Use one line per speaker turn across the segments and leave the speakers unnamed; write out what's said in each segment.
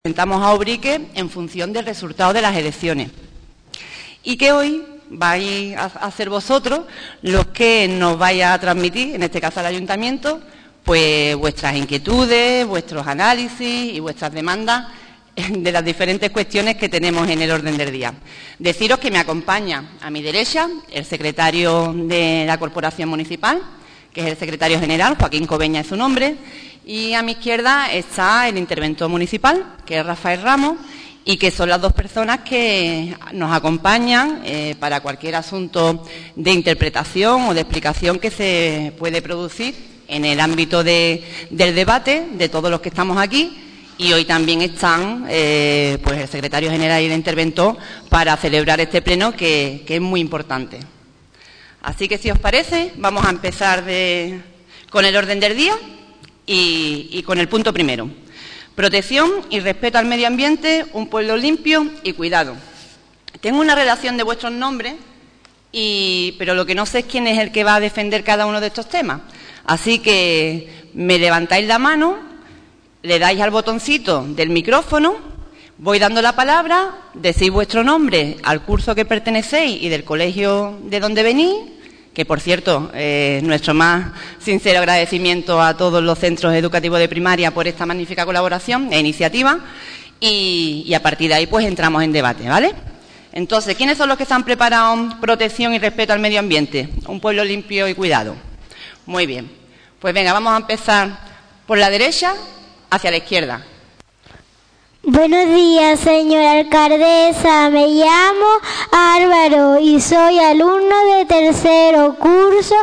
Presentamos a Ubrique en función del resultado de las elecciones y que hoy vais a ser vosotros los que nos vais a transmitir, en este caso al ayuntamiento, pues vuestras inquietudes, vuestros análisis y vuestras demandas de las diferentes cuestiones que tenemos en el orden del día. Deciros que me acompaña a mi derecha el secretario de la Corporación Municipal, que es el secretario general, Joaquín Cobeña es su nombre, y a mi izquierda está el interventor municipal, que es Rafael Ramos, y que son las dos personas que nos acompañan para cualquier asunto de interpretación o de explicación que se puede producir en el ámbito del debate de todos los que estamos aquí. Y hoy también están pues el secretario general y el interventor para celebrar este pleno que es muy importante. Así que, si os parece, vamos a empezar con el orden del día y con el punto primero. Protección y respeto al medio ambiente, un pueblo limpio y cuidado. Tengo una redacción de vuestros nombres, pero lo que no sé es quién es el que va a defender cada uno de estos temas. Así que me levantáis la mano, le dais al botoncito del micrófono, voy dando la palabra, decís vuestro nombre, al curso que pertenecéis y del colegio de donde venís, que por cierto, nuestro más sincero agradecimiento a todos los centros educativos de primaria por esta magnífica colaboración e iniciativa, y a partir de ahí pues entramos en debate, ¿vale? Entonces, ¿quiénes son los que están preparados protección y respeto al medio ambiente? Un pueblo limpio y cuidado. Muy bien. Pues venga, vamos a empezar por la derecha hacia la izquierda.
Buenos días, señora alcaldesa. Me llamo Álvaro y soy alumno de tercero curso.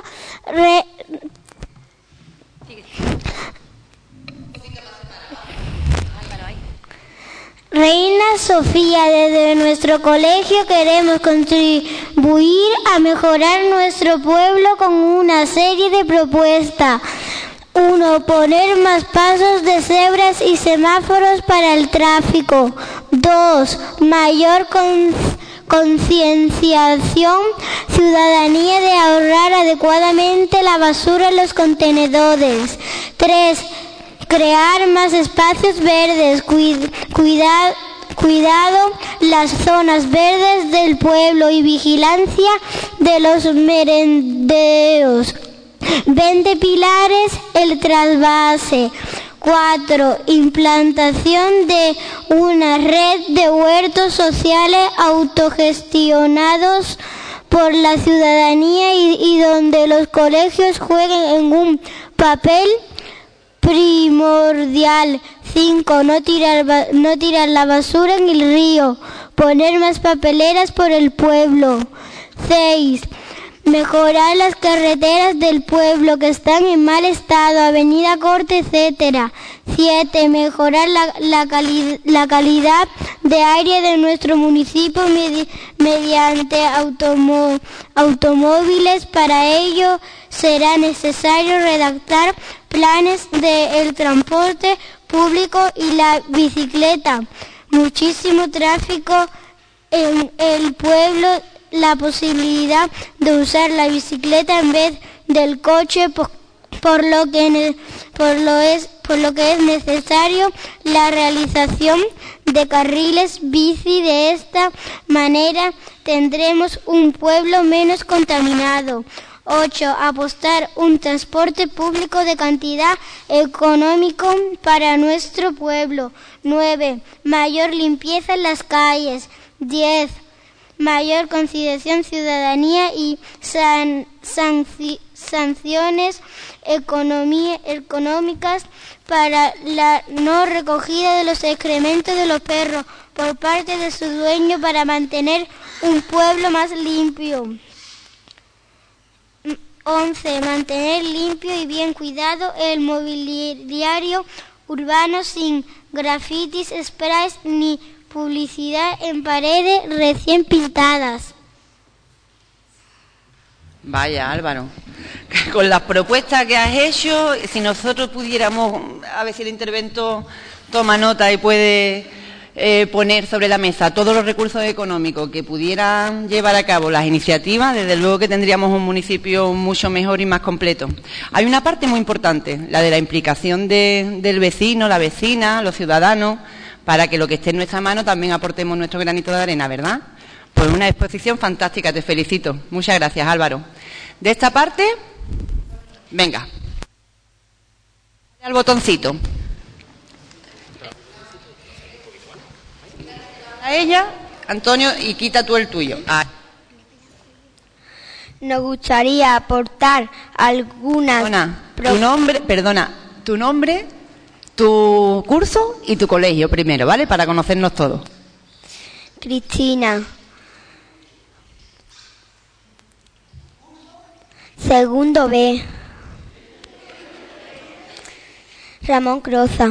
Reina Sofía, desde nuestro colegio queremos contribuir a mejorar nuestro pueblo con una serie de propuestas. 1. Poner más pasos de cebras y semáforos para el tráfico. 2. Mayor concienciación ciudadanía de ahorrar adecuadamente la basura en los contenedores. 3. Crear más espacios verdes. Cuidado las zonas verdes del pueblo y vigilancia de los merenderos. 20 pilares, el trasvase. 4. Implantación de una red de huertos sociales autogestionados por la ciudadanía y donde los colegios jueguen un papel primordial. 5. No tirar la basura en el río. Poner más papeleras por el pueblo. 6. Mejorar las carreteras del pueblo que están en mal estado, avenida Corte, etcétera. 7. Mejorar la calidad de aire de nuestro municipio mediante automóviles. Para ello será necesario redactar planes del transporte público y la bicicleta. Muchísimo tráfico en el pueblo. La posibilidad de usar la bicicleta en vez del coche, por lo que es necesario la realización de carriles bici. De esta manera tendremos un pueblo menos contaminado. 8. Apostar un transporte público de calidad económico para nuestro pueblo. 9. Mayor limpieza en las calles. 10. Mayor concienciación ciudadanía y sanciones económicas para la no recogida de los excrementos de los perros por parte de su dueño para mantener un pueblo más limpio. 11. Mantener limpio y bien cuidado el mobiliario urbano sin grafitis, sprays ni publicidad en paredes recién pintadas.
Vaya, Álvaro, con las propuestas que has hecho, si nosotros pudiéramos, a ver si el interventor toma nota y puede poner sobre la mesa todos los recursos económicos que pudieran llevar a cabo las iniciativas, desde luego que tendríamos un municipio mucho mejor y más completo. Hay una parte muy importante, la de la implicación del vecino, la vecina, los ciudadanos, para que lo que esté en nuestra mano también aportemos nuestro granito de arena, ¿verdad? Pues una exposición fantástica, te felicito. Muchas gracias, Álvaro. De esta parte, venga. Al botoncito. A ella, Antonio, y quita tú el tuyo.
Nos gustaría aportar algunas...
tu nombre, tu curso y tu colegio primero, ¿vale? Para conocernos todos.
Cristina. Segundo B. Ramón Croza.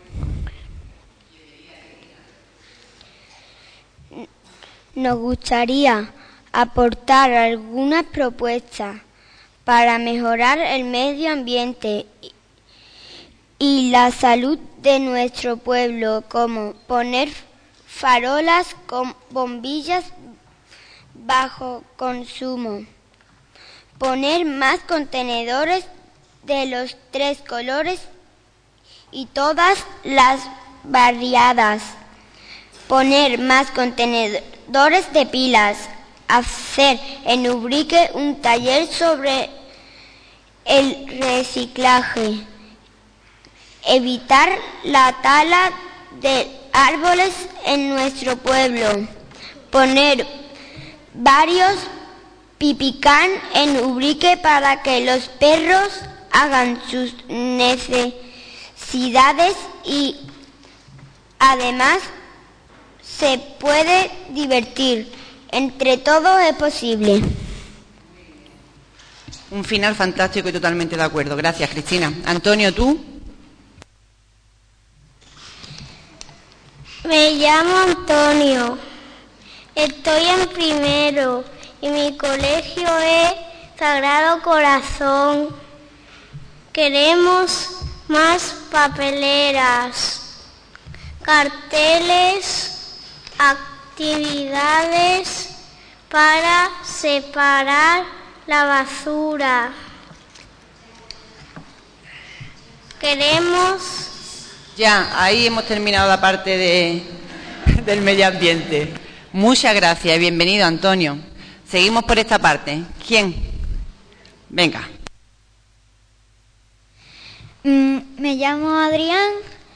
Nos gustaría aportar algunas propuestas para mejorar el medio ambiente y la salud de nuestro pueblo, como poner farolas con bombillas bajo consumo, poner más contenedores de los 3 colores y todas las variadas, poner más contenedores de pilas, hacer en Ubrique un taller sobre el reciclaje, evitar la tala de árboles en nuestro pueblo, poner varios pipicán en Ubrique para que los perros hagan sus necesidades y además se puede divertir. Entre todos es posible.
Un final fantástico y totalmente de acuerdo. Gracias, Cristina. Antonio, ¿tú?
Me llamo Antonio. Estoy en primero y mi colegio es Sagrado Corazón. Queremos más papeleras, carteles, actividades para separar la basura. Queremos...
Ya, ahí hemos terminado la parte del medio ambiente. Muchas gracias y bienvenido, Antonio. Seguimos por esta parte. ¿Quién? Venga.
Me llamo Adrián,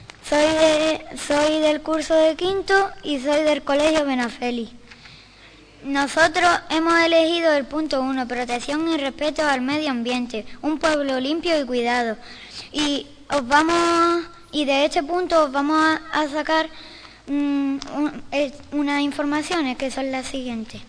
soy del curso de quinto y soy del colegio Benafeli. Nosotros hemos elegido el punto 1, protección y respeto al medio ambiente, un pueblo limpio y cuidado. Y de este punto os vamos a sacar unas informaciones que son las siguientes.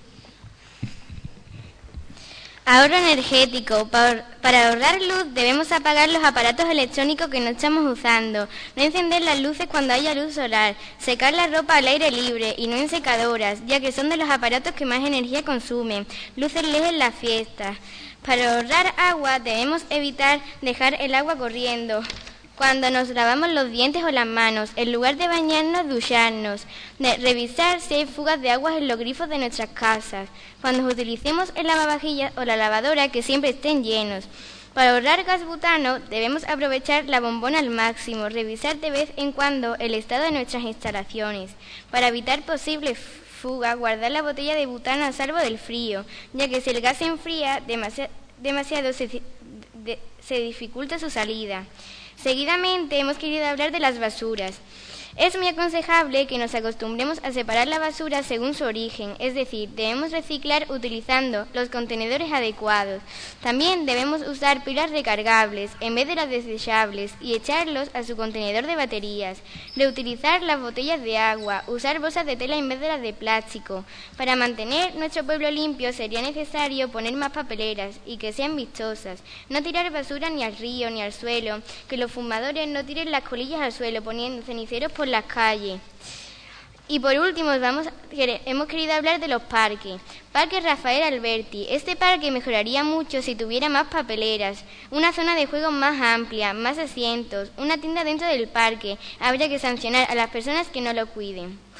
Ahorro energético. Para ahorrar luz debemos apagar los aparatos electrónicos que no estamos usando, no encender las luces cuando haya luz solar, secar la ropa al aire libre y no en secadoras, ya que son de los aparatos que más energía consumen, luces LED en las fiestas. Para ahorrar agua debemos evitar dejar el agua corriendo cuando nos lavamos los dientes o las manos, en lugar de bañarnos, ducharnos, revisar si hay fugas de agua en los grifos de nuestras casas, cuando utilicemos el lavavajillas o la lavadora que siempre estén llenos. Para ahorrar gas butano debemos aprovechar la bombona al máximo, revisar de vez en cuando el estado de nuestras instalaciones. Para evitar posibles fugas, guardar la botella de butano a salvo del frío, ya que si el gas se enfría demasiado se dificulta su salida. Seguidamente hemos querido hablar de las basuras. Es muy aconsejable que nos acostumbremos a separar la basura según su origen, es decir, debemos reciclar utilizando los contenedores adecuados. También debemos usar pilas recargables en vez de las desechables y echarlos a su contenedor de baterías. Reutilizar las botellas de agua, usar bolsas de tela en vez de las de plástico. Para mantener nuestro pueblo limpio sería necesario poner más papeleras y que sean vistosas. No tirar basura ni al río ni al suelo, que los fumadores no tiren las colillas al suelo poniendo ceniceros por las calles. Y por último hemos querido hablar de los parques. Parque Rafael Alberti. Este parque mejoraría mucho si tuviera más papeleras, una zona de juegos más amplia, más asientos, una tienda dentro del parque. Habría que sancionar a las personas que no lo cuiden.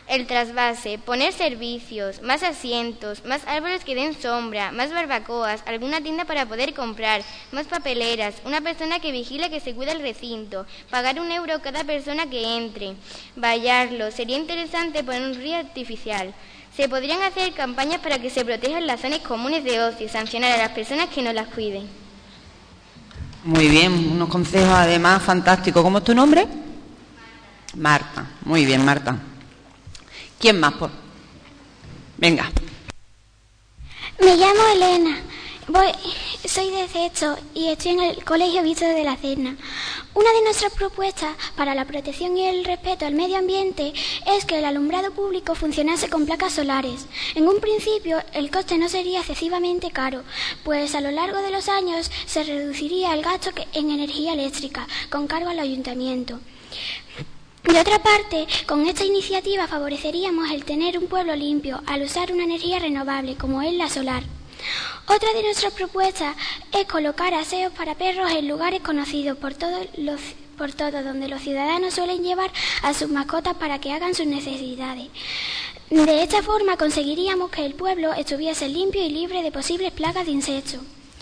el trasvase, poner servicios, más asientos, más árboles que den sombra, más barbacoas, alguna tienda para poder comprar, más papeleras, una persona que vigile que se cuida el recinto, pagar 1 euro cada persona que entre, vallarlo. Sería interesante poner un río artificial. Se podrían hacer campañas para que se protejan las zonas comunes de ocio y sancionar a las personas que no las cuiden.
Muy bien, unos consejos además fantásticos. ¿Cómo es tu nombre? Marta. Muy bien, Marta. ¿Quién más? Venga.
Me llamo Elena, soy de Cesto y estoy en el Colegio Visto de la Serna. Una de nuestras propuestas para la protección y el respeto al medio ambiente es que el alumbrado público funcionase con placas solares. En un principio, el coste no sería excesivamente caro, pues a lo largo de los años se reduciría el gasto en energía eléctrica con cargo al ayuntamiento. De otra parte, con esta iniciativa favoreceríamos el tener un pueblo limpio al usar una energía renovable como es la solar. Otra de nuestras propuestas es colocar aseos para perros en lugares conocidos por todos donde los ciudadanos suelen llevar a sus mascotas para que hagan sus necesidades. De esta forma conseguiríamos que el pueblo estuviese limpio y libre de posibles plagas de insectos.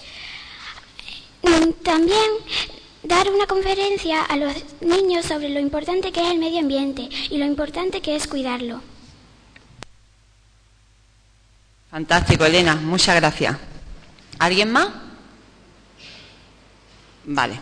También dar una conferencia a los niños sobre lo importante que es el medio ambiente y lo importante que es cuidarlo.
Fantástico, Elena, muchas gracias. ¿Alguien más? Vale.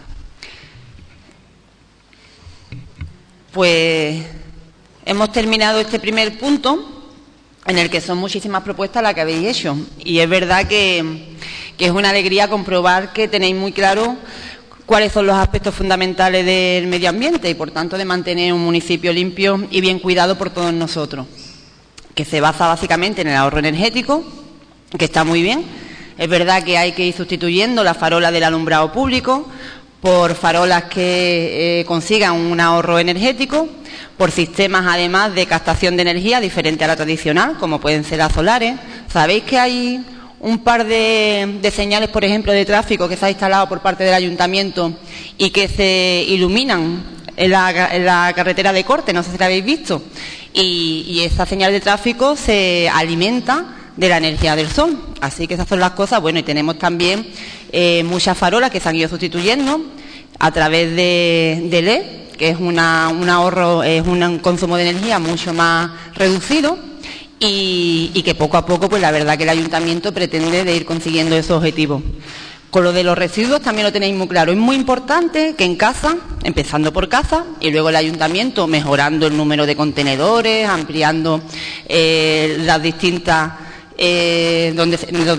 Pues hemos terminado este primer punto, en el que son muchísimas propuestas las que habéis hecho. Y es verdad que es una alegría comprobar que tenéis muy claro cuáles son los aspectos fundamentales del medio ambiente y, por tanto, de mantener un municipio limpio y bien cuidado por todos nosotros, que se basa básicamente en el ahorro energético, que está muy bien. Es verdad que hay que ir sustituyendo las farolas del alumbrado público por farolas que consigan un ahorro energético, por sistemas además de captación de energía diferente a la tradicional, como pueden ser las solares. ¿Sabéis que hay un par de señales, por ejemplo, de tráfico que se ha instalado por parte del ayuntamiento y que se iluminan en la carretera de corte? No sé si la habéis visto. Y esa señal de tráfico se alimenta de la energía del sol. Así que esas son las cosas. Bueno, y tenemos también muchas farolas que se han ido sustituyendo a través de LED, que es un ahorro, es un consumo de energía mucho más reducido. Y que poco a poco, pues la verdad que el ayuntamiento pretende de ir consiguiendo esos objetivos. Con lo de los residuos también lo tenéis muy claro. Es muy importante que en casa, empezando por casa, y luego el ayuntamiento mejorando el número de contenedores, ampliando las distintas, los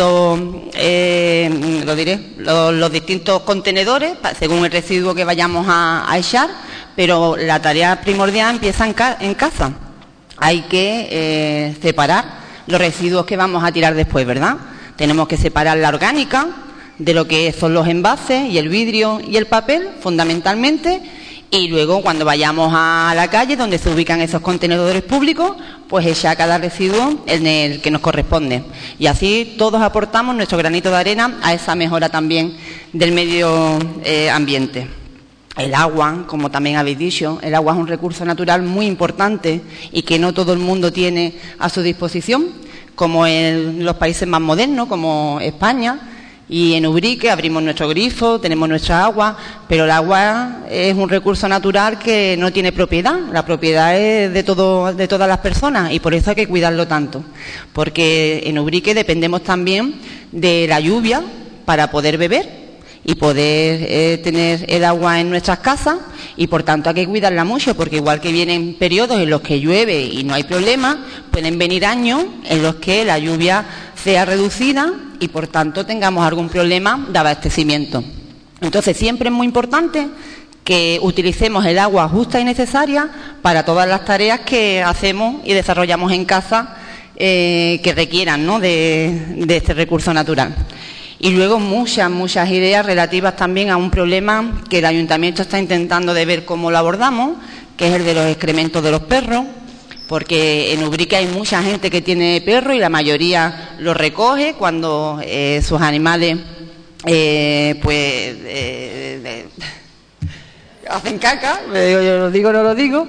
distintos contenedores según el residuo que vayamos a echar, pero la tarea primordial empieza en casa. Hay que separar los residuos que vamos a tirar después, ¿verdad? Tenemos que separar la orgánica de lo que son los envases y el vidrio y el papel, fundamentalmente, y luego cuando vayamos a la calle donde se ubican esos contenedores públicos, pues echar cada residuo en el que nos corresponde. Y así todos aportamos nuestro granito de arena a esa mejora también del medio ambiente. El agua, como también habéis dicho, el agua es un recurso natural muy importante y que no todo el mundo tiene a su disposición, como en los países más modernos, como España. Y en Ubrique abrimos nuestro grifo, tenemos nuestra agua, pero el agua es un recurso natural que no tiene propiedad. La propiedad es de todas las personas y por eso hay que cuidarlo tanto. Porque en Ubrique dependemos también de la lluvia para poder beber y poder tener el agua en nuestras casas, y por tanto hay que cuidarla mucho, porque igual que vienen periodos en los que llueve y no hay problema, pueden venir años en los que la lluvia sea reducida y por tanto tengamos algún problema de abastecimiento. Entonces siempre es muy importante que utilicemos el agua justa y necesaria para todas las tareas que hacemos y desarrollamos en casa que requieran, ¿no?, de este recurso natural. Y luego muchas ideas relativas también a un problema que el ayuntamiento está intentando de ver cómo lo abordamos, que es el de los excrementos de los perros, porque en Ubrique hay mucha gente que tiene perros y la mayoría los recoge cuando sus animales hacen caca, yo lo digo, no lo digo,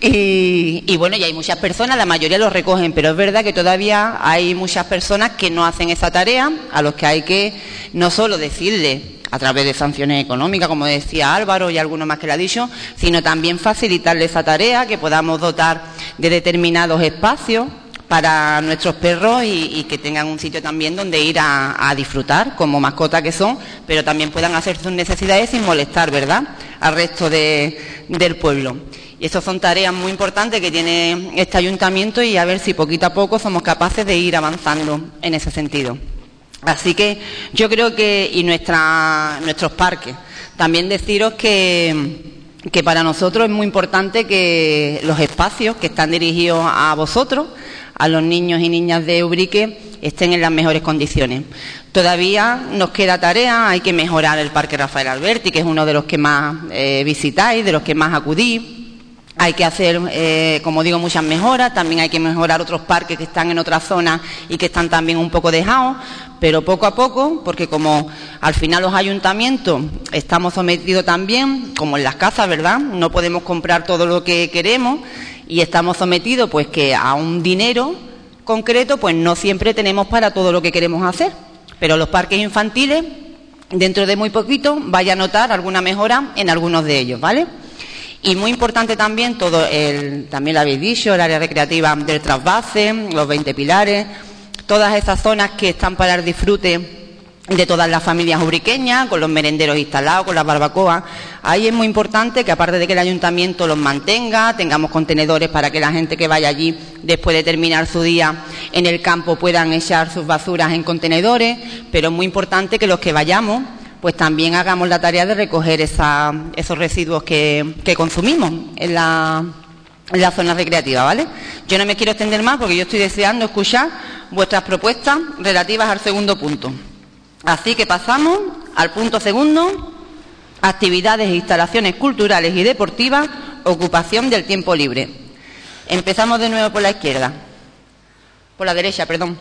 y bueno, y hay muchas personas, la mayoría lo recogen, pero es verdad que todavía hay muchas personas que no hacen esa tarea, a los que hay que no solo decirle a través de sanciones económicas, como decía Álvaro y alguno más que lo ha dicho, sino también facilitarle esa tarea, que podamos dotar de determinados espacios para nuestros perros y que tengan un sitio también donde ir a disfrutar como mascotas que son, pero también puedan hacer sus necesidades sin molestar, ¿verdad?, al resto del pueblo. Y estas son tareas muy importantes que tiene este ayuntamiento y a ver si poquito a poco somos capaces de ir avanzando en ese sentido. Así que yo creo que, y nuestros parques, también deciros que para nosotros es muy importante que los espacios que están dirigidos a vosotros, a los niños y niñas de Ubrique, estén en las mejores condiciones. Todavía nos queda tarea, hay que mejorar el Parque Rafael Alberti, que es uno de los que más visitáis, de los que más acudís. Hay que hacer, como digo, muchas mejoras. También hay que mejorar otros parques que están en otras zonas y que están también un poco dejados, pero poco a poco, porque como al final los ayuntamientos estamos sometidos también, como en las casas, ¿verdad?, no podemos comprar todo lo que queremos y estamos sometidos pues que a un dinero concreto, pues no siempre tenemos para todo lo que queremos hacer. Pero los parques infantiles, dentro de muy poquito, vaya a notar alguna mejora en algunos de ellos, ¿vale? Y muy importante también, también lo habéis dicho, el área recreativa del trasvase, los 20 pilares, todas esas zonas que están para el disfrute de todas las familias ubriqueñas, con los merenderos instalados, con las barbacoas. Ahí es muy importante que, aparte de que el ayuntamiento los mantenga, tengamos contenedores para que la gente que vaya allí, después de terminar su día en el campo, puedan echar sus basuras en contenedores, pero es muy importante que los que vayamos pues también hagamos la tarea de recoger esos residuos que consumimos en la zona recreativa, ¿vale? Yo no me quiero extender más porque yo estoy deseando escuchar vuestras propuestas relativas al segundo punto. Así que pasamos al punto segundo: actividades e instalaciones culturales y deportivas, ocupación del tiempo libre. Empezamos de nuevo por la izquierda. Por la derecha, perdón.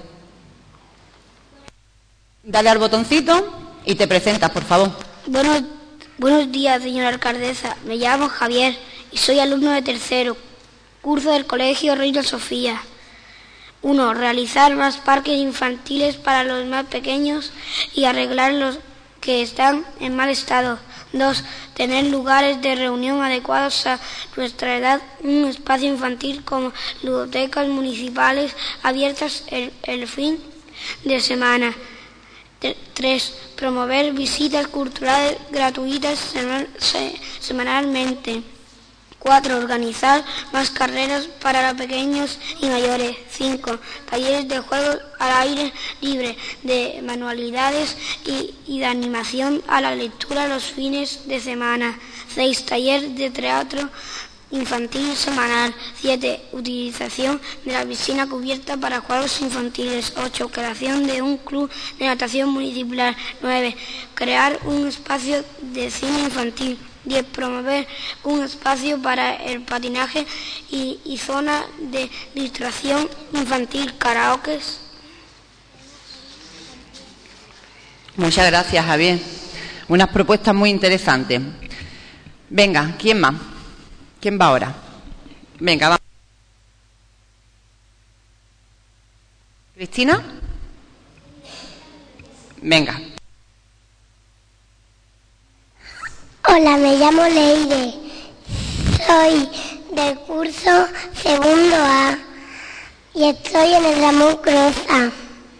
Dale al botoncito y te presentas, por favor.
Buenos días, señora alcaldesa. Me llamo Javier y soy alumno de tercero curso del Colegio Reina Sofía. 1. Realizar más parques infantiles para los más pequeños y arreglar los que están en mal estado. 2. Tener lugares de reunión adecuados a nuestra edad, un espacio infantil como ludotecas municipales abiertas el fin de semana. 3. Promover visitas culturales gratuitas semanalmente. 4. Organizar más carreras para pequeños y mayores. 5. Talleres de juegos al aire libre, de manualidades y de animación a la lectura los fines de semana. 6. Taller de teatro infantil semanal. 7. Utilización de la piscina cubierta para juegos infantiles. 8. Creación de un club de natación municipal. 9. Crear un espacio de cine infantil. 10. Promover un espacio para el patinaje y zona de distracción infantil, karaoke.
Muchas gracias, Javier. Unas propuestas muy interesantes. Venga, ¿quién más? ¿Quién va ahora? Venga, vamos. ¿Cristina? Venga.
Hola, me llamo Leire. Soy del curso segundo A y estoy en el Ramón Croza.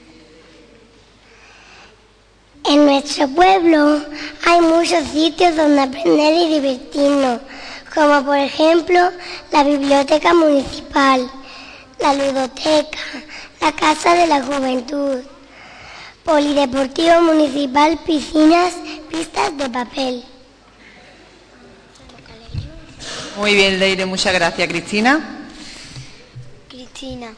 En nuestro pueblo hay muchos sitios donde aprender y divertirnos, como por ejemplo la biblioteca municipal, la ludoteca, la casa de la juventud, polideportivo municipal, piscinas, pistas de papel.
Muy bien, Leire, muchas gracias. ¿Cristina?
Cristina,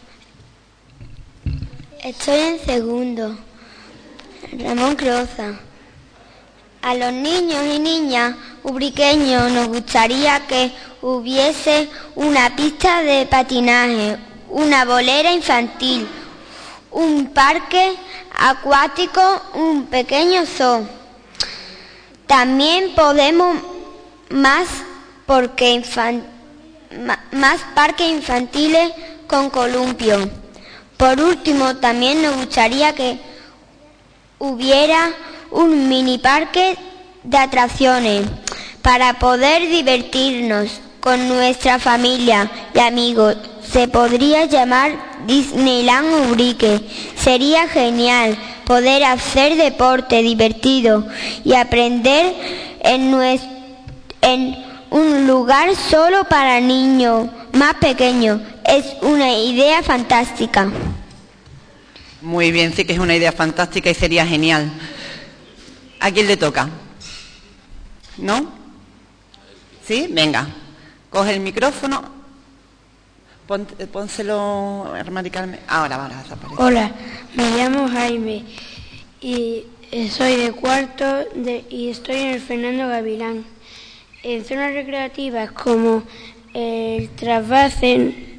estoy en segundo. Ramón Croza. A los niños y niñas ubriqueños nos gustaría que hubiese una pista de patinaje, una bolera infantil, un parque acuático, un pequeño zoo. También podemos
más parques infantiles con columpio. Por último, también nos gustaría que hubiera un mini parque de atracciones para poder divertirnos con nuestra familia y amigos. Se podría llamar Disneyland Ubrique. Sería genial poder hacer deporte divertido y aprender en un lugar solo para niños más pequeños. Es una idea fantástica.
Muy bien, sí que es una idea fantástica y sería genial. ¿A quién le toca? ¿No? ¿Sí? Venga, coge el micrófono. Pónselo radicalmente. Ahora desaparece.
Hola, me llamo Jaime y soy de cuarto y estoy en el Fernando Gavilán. En zonas recreativas como el trasvase,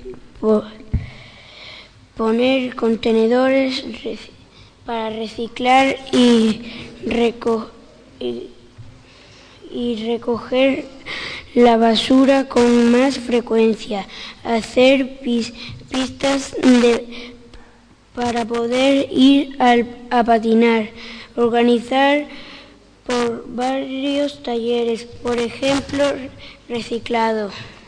poner contenedores para reciclar y recoger la basura con más frecuencia, hacer pistas para poder ir a patinar, organizar por varios talleres, por ejemplo, reciclado,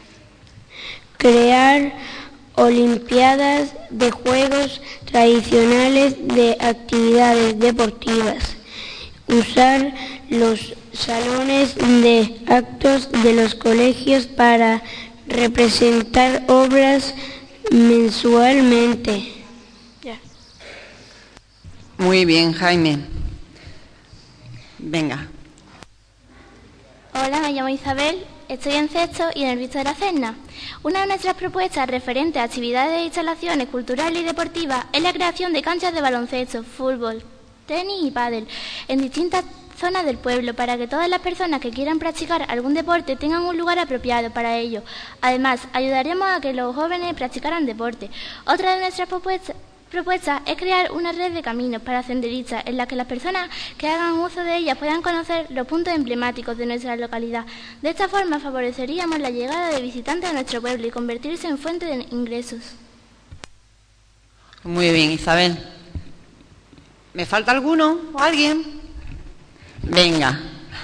crear olimpiadas de juegos tradicionales, de actividades deportivas, usar los salones de actos de los colegios para representar obras mensualmente. Ya.
Muy bien, Jaime. Venga.
Hola, me llamo Isabel, estoy en sexto y en el Visto de la Serna. Una de nuestras propuestas referentes a actividades e instalaciones culturales y deportivas es la creación de canchas de baloncesto, fútbol, tenis y pádel en distintas zonas del pueblo para que todas las personas que quieran practicar algún deporte tengan un lugar apropiado para ello. Además, ayudaremos a que los jóvenes practicaran deporte. Otra de nuestras propuestas es crear una red de caminos para senderistas en la que las personas que hagan uso de ellas puedan conocer los puntos emblemáticos de nuestra localidad. De esta forma favoreceríamos la llegada de visitantes a nuestro pueblo y convertirse en fuente de ingresos.
Muy bien, Isabel. ¿Me falta alguno o alguien? Venga.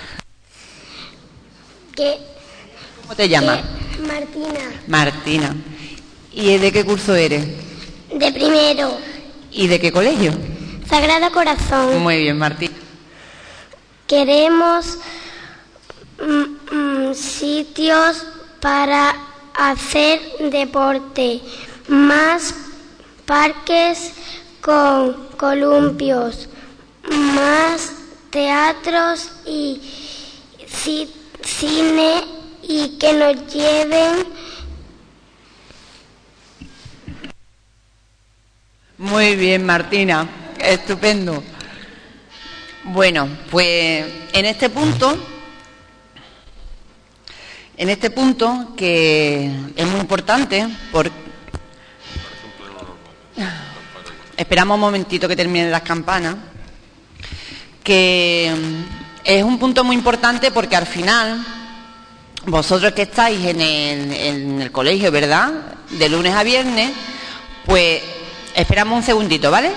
¿Cómo te llamas? Martina. ¿Y de qué curso eres?
De primero.
¿Y de qué colegio?
Sagrado Corazón.
Muy bien, Martín.
Queremos sitios para hacer deporte, más parques con columpios, más teatros y cine y que nos lleven.
Muy bien, Martina, estupendo. Bueno, pues en este punto que es muy importante, esperamos un momentito que terminen las campanas, que es un punto muy importante porque al final vosotros que estáis en el colegio, ¿verdad?, de lunes a viernes, pues esperamos un segundito, ¿vale?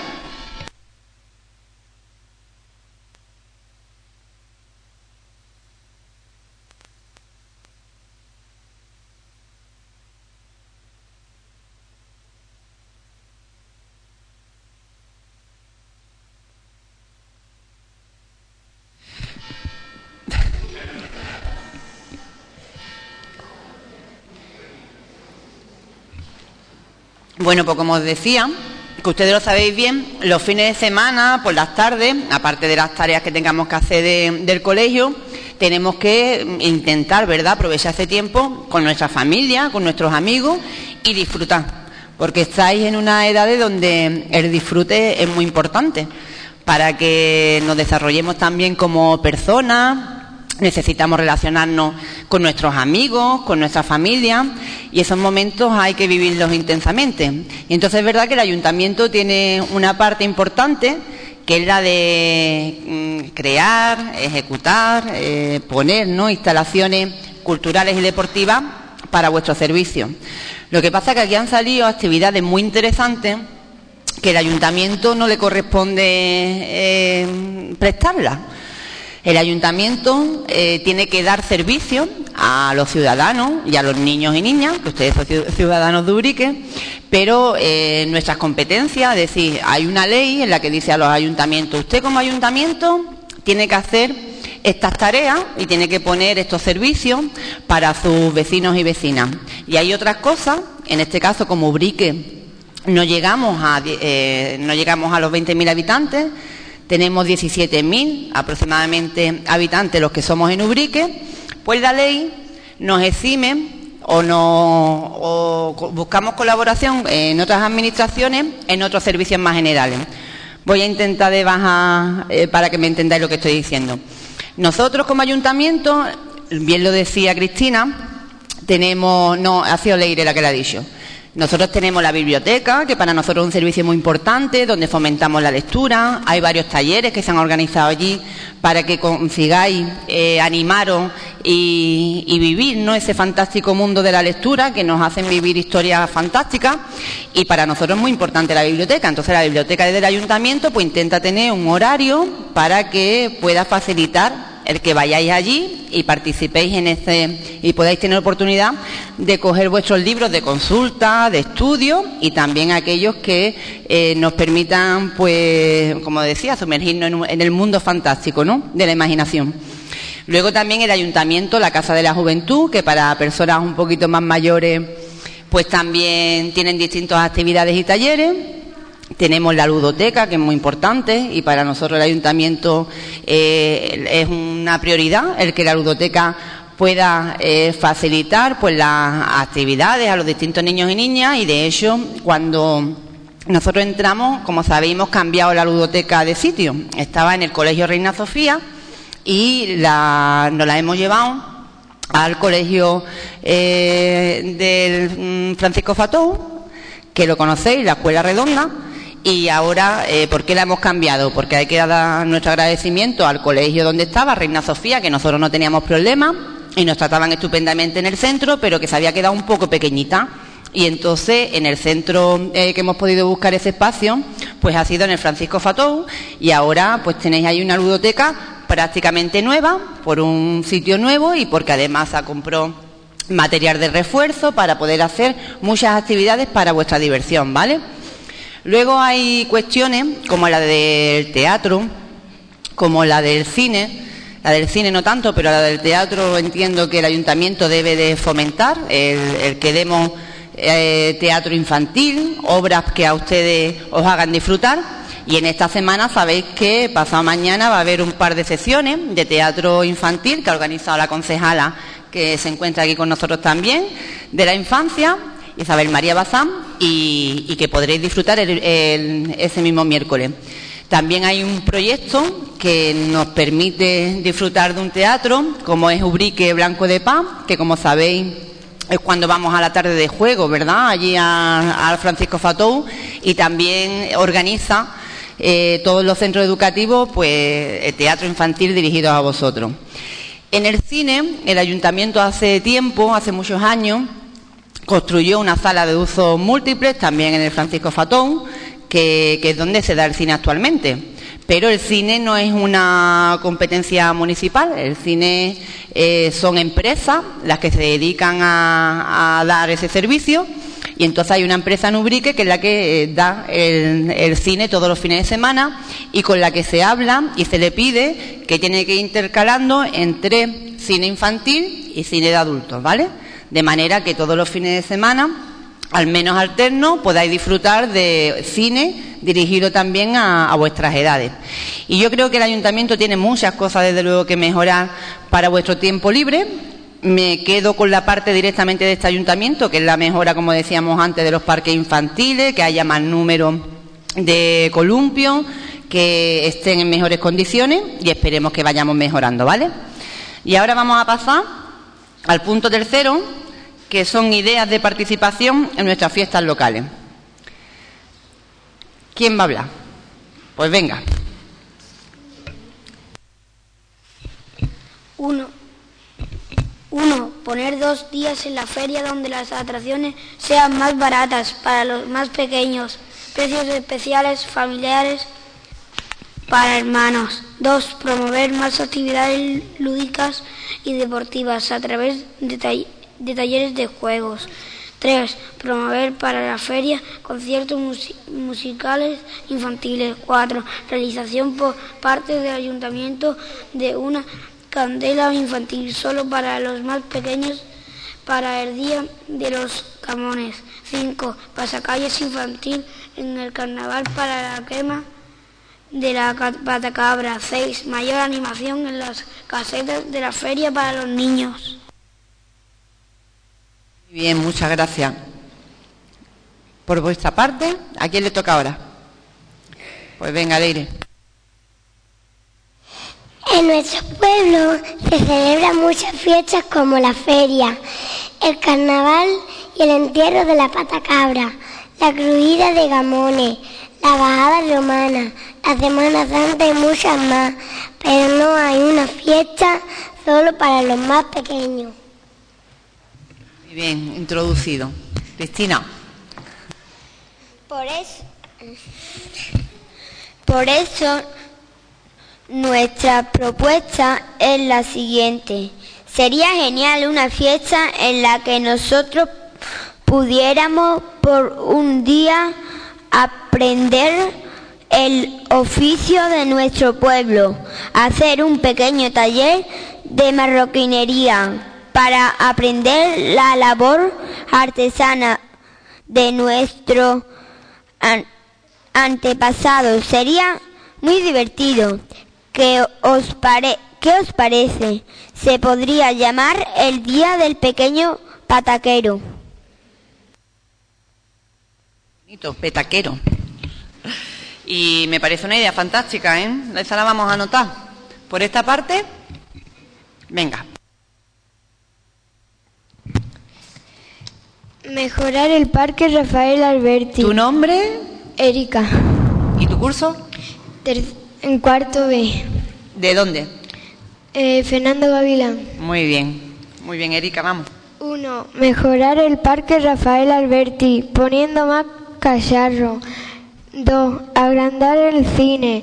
Bueno, pues como os decía, que ustedes lo sabéis bien, los fines de semana, por las tardes, aparte de las tareas que tengamos que hacer del colegio, tenemos que intentar, ¿verdad?, aprovechar ese tiempo con nuestra familia, con nuestros amigos y disfrutar, porque estáis en una edad de donde el disfrute es muy importante para que nos desarrollemos también como personas. Necesitamos relacionarnos con nuestros amigos, con nuestra familia, y esos momentos hay que vivirlos intensamente. Y entonces es verdad que el ayuntamiento tiene una parte importante, que es la de crear, ejecutar, poner, ¿no?, instalaciones culturales y deportivas para vuestro servicio. Lo que pasa es que aquí han salido actividades muy interesantes que el ayuntamiento no le corresponde prestarlas. El ayuntamiento tiene que dar servicio a los ciudadanos y a los niños y niñas, que ustedes son ciudadanos de Ubrique, pero nuestras competencias, es decir, hay una ley en la que dice a los ayuntamientos, usted como ayuntamiento tiene que hacer estas tareas y tiene que poner estos servicios para sus vecinos y vecinas. Y hay otras cosas, en este caso como Ubrique no llegamos a los 20.000 habitantes, tenemos 17.000 aproximadamente habitantes los que somos en Ubrique, pues la ley nos exime o buscamos colaboración en otras administraciones, en otros servicios más generales. Voy a intentar de bajar para que me entendáis lo que estoy diciendo. Nosotros como ayuntamiento, bien lo decía Cristina, ha sido Leire la que lo ha dicho. Nosotros tenemos la biblioteca, que para nosotros es un servicio muy importante, donde fomentamos la lectura. Hay varios talleres que se han organizado allí para que consigáis animaros y vivir, ¿no?, ese fantástico mundo de la lectura, que nos hacen vivir historias fantásticas. Y para nosotros es muy importante la biblioteca. Entonces la biblioteca desde el ayuntamiento pues intenta tener un horario para que pueda facilitar el que vayáis allí y participéis en y podáis tener oportunidad de coger vuestros libros de consulta, de estudio, y también aquellos que nos permitan, pues, como decía, sumergirnos en el mundo fantástico, ¿no?, de la imaginación. Luego también el ayuntamiento, la Casa de la Juventud, que para personas un poquito más mayores, pues también tienen distintas actividades y talleres. Tenemos la ludoteca, que es muy importante, y para nosotros el ayuntamiento es una prioridad el que la ludoteca pueda facilitar pues las actividades a los distintos niños y niñas. Y de hecho, cuando nosotros entramos, como sabéis, hemos cambiado la ludoteca de sitio. Estaba en el Colegio Reina Sofía y nos la hemos llevado al Colegio del Francisco Fatou, que lo conocéis, la Escuela Redonda. Y ahora, ¿por qué la hemos cambiado? Porque hay que dar nuestro agradecimiento al colegio donde estaba, Reina Sofía, que nosotros no teníamos problemas y nos trataban estupendamente en el centro, pero que se había quedado un poco pequeñita. Y entonces, en el centro que hemos podido buscar ese espacio, pues ha sido en el Francisco Fatou, y ahora pues tenéis ahí una ludoteca prácticamente nueva, por un sitio nuevo y porque además se compró material de refuerzo para poder hacer muchas actividades para vuestra diversión, ¿vale? Luego hay cuestiones como la del teatro, como la del cine. La del cine no tanto, pero la del teatro entiendo que el ayuntamiento debe de fomentar el que demos teatro infantil, obras que a ustedes os hagan disfrutar. Y en esta semana sabéis que pasado mañana va a haber un par de sesiones de teatro infantil que ha organizado la concejala, que se encuentra aquí con nosotros también, de la infancia, Isabel María Bazán, y que podréis disfrutar ese mismo miércoles. También hay un proyecto que nos permite disfrutar de un teatro, como es Ubrique Blanco de Paz, que como sabéis es cuando vamos a la tarde de juego, ¿verdad?, allí al Francisco Fatou, y también organiza todos los centros educativos pues teatro infantil dirigido a vosotros. En el cine, el ayuntamiento hace muchos años, construyó una sala de usos múltiples también en el Francisco Fatou, que es donde se da el cine actualmente. Pero el cine no es una competencia municipal, el cine son empresas las que se dedican a dar ese servicio, y entonces hay una empresa en Ubrique que es la que da el cine todos los fines de semana, y con la que se habla y se le pide que tiene que ir intercalando entre cine infantil y cine de adultos, ¿vale? De manera que todos los fines de semana, al menos alternos, podáis disfrutar de cine dirigido también a vuestras edades. Y yo creo que el ayuntamiento tiene muchas cosas, desde luego, que mejorar para vuestro tiempo libre. Me quedo con la parte directamente de este ayuntamiento, que es la mejora, como decíamos antes, de los parques infantiles, que haya más número de columpios, que estén en mejores condiciones, y esperemos que vayamos mejorando, ¿vale? Y ahora vamos a pasar al punto tercero, que son ideas de participación en nuestras fiestas locales. ¿Quién va a hablar? Pues venga.
1. Poner 2 días en la feria donde las atracciones sean más baratas para los más pequeños. Precios especiales familiares para hermanos. 2. Promover más actividades lúdicas y deportivas a través de talleres de juegos. 3. Promover para la feria conciertos musicales infantiles. 4. Realización por parte del ayuntamiento de una candela infantil solo para los más pequeños para el Día de los Camones. 5. Pasacalles infantil en el carnaval para la quema de la patacabra. 6. Mayor animación en las casetas de la feria para los niños.
Bien, muchas gracias. Por vuestra parte, ¿a quién le toca ahora? Pues venga, Leire.
En nuestro pueblo se celebran muchas fiestas como la feria, el carnaval y el entierro de la patacabra, la crujida de Gamones, la bajada romana, la Semana Santa y muchas más, pero no hay una fiesta solo para los más pequeños.
Muy bien, introducido. Cristina.
Por eso nuestra propuesta es la siguiente. Sería genial una fiesta en la que nosotros pudiéramos por un día aprender el oficio de nuestro pueblo, hacer un pequeño taller de marroquinería para aprender la labor artesana de nuestro antepasado. Sería muy divertido. ¿Qué os parece? Se podría llamar el Día del Pequeño Pataquero.
Bonito, petaquero. Y me parece una idea fantástica, ¿eh? Esa la vamos a anotar. Por esta parte, venga.
Mejorar el Parque Rafael Alberti.
¿Tu nombre?
Erika.
¿Y tu curso?
En cuarto B.
¿De dónde?
Fernando Gavilán.
Muy bien, Erika, vamos.
1. Mejorar el Parque Rafael Alberti, poniendo más cacharro. 2. Agrandar el cine,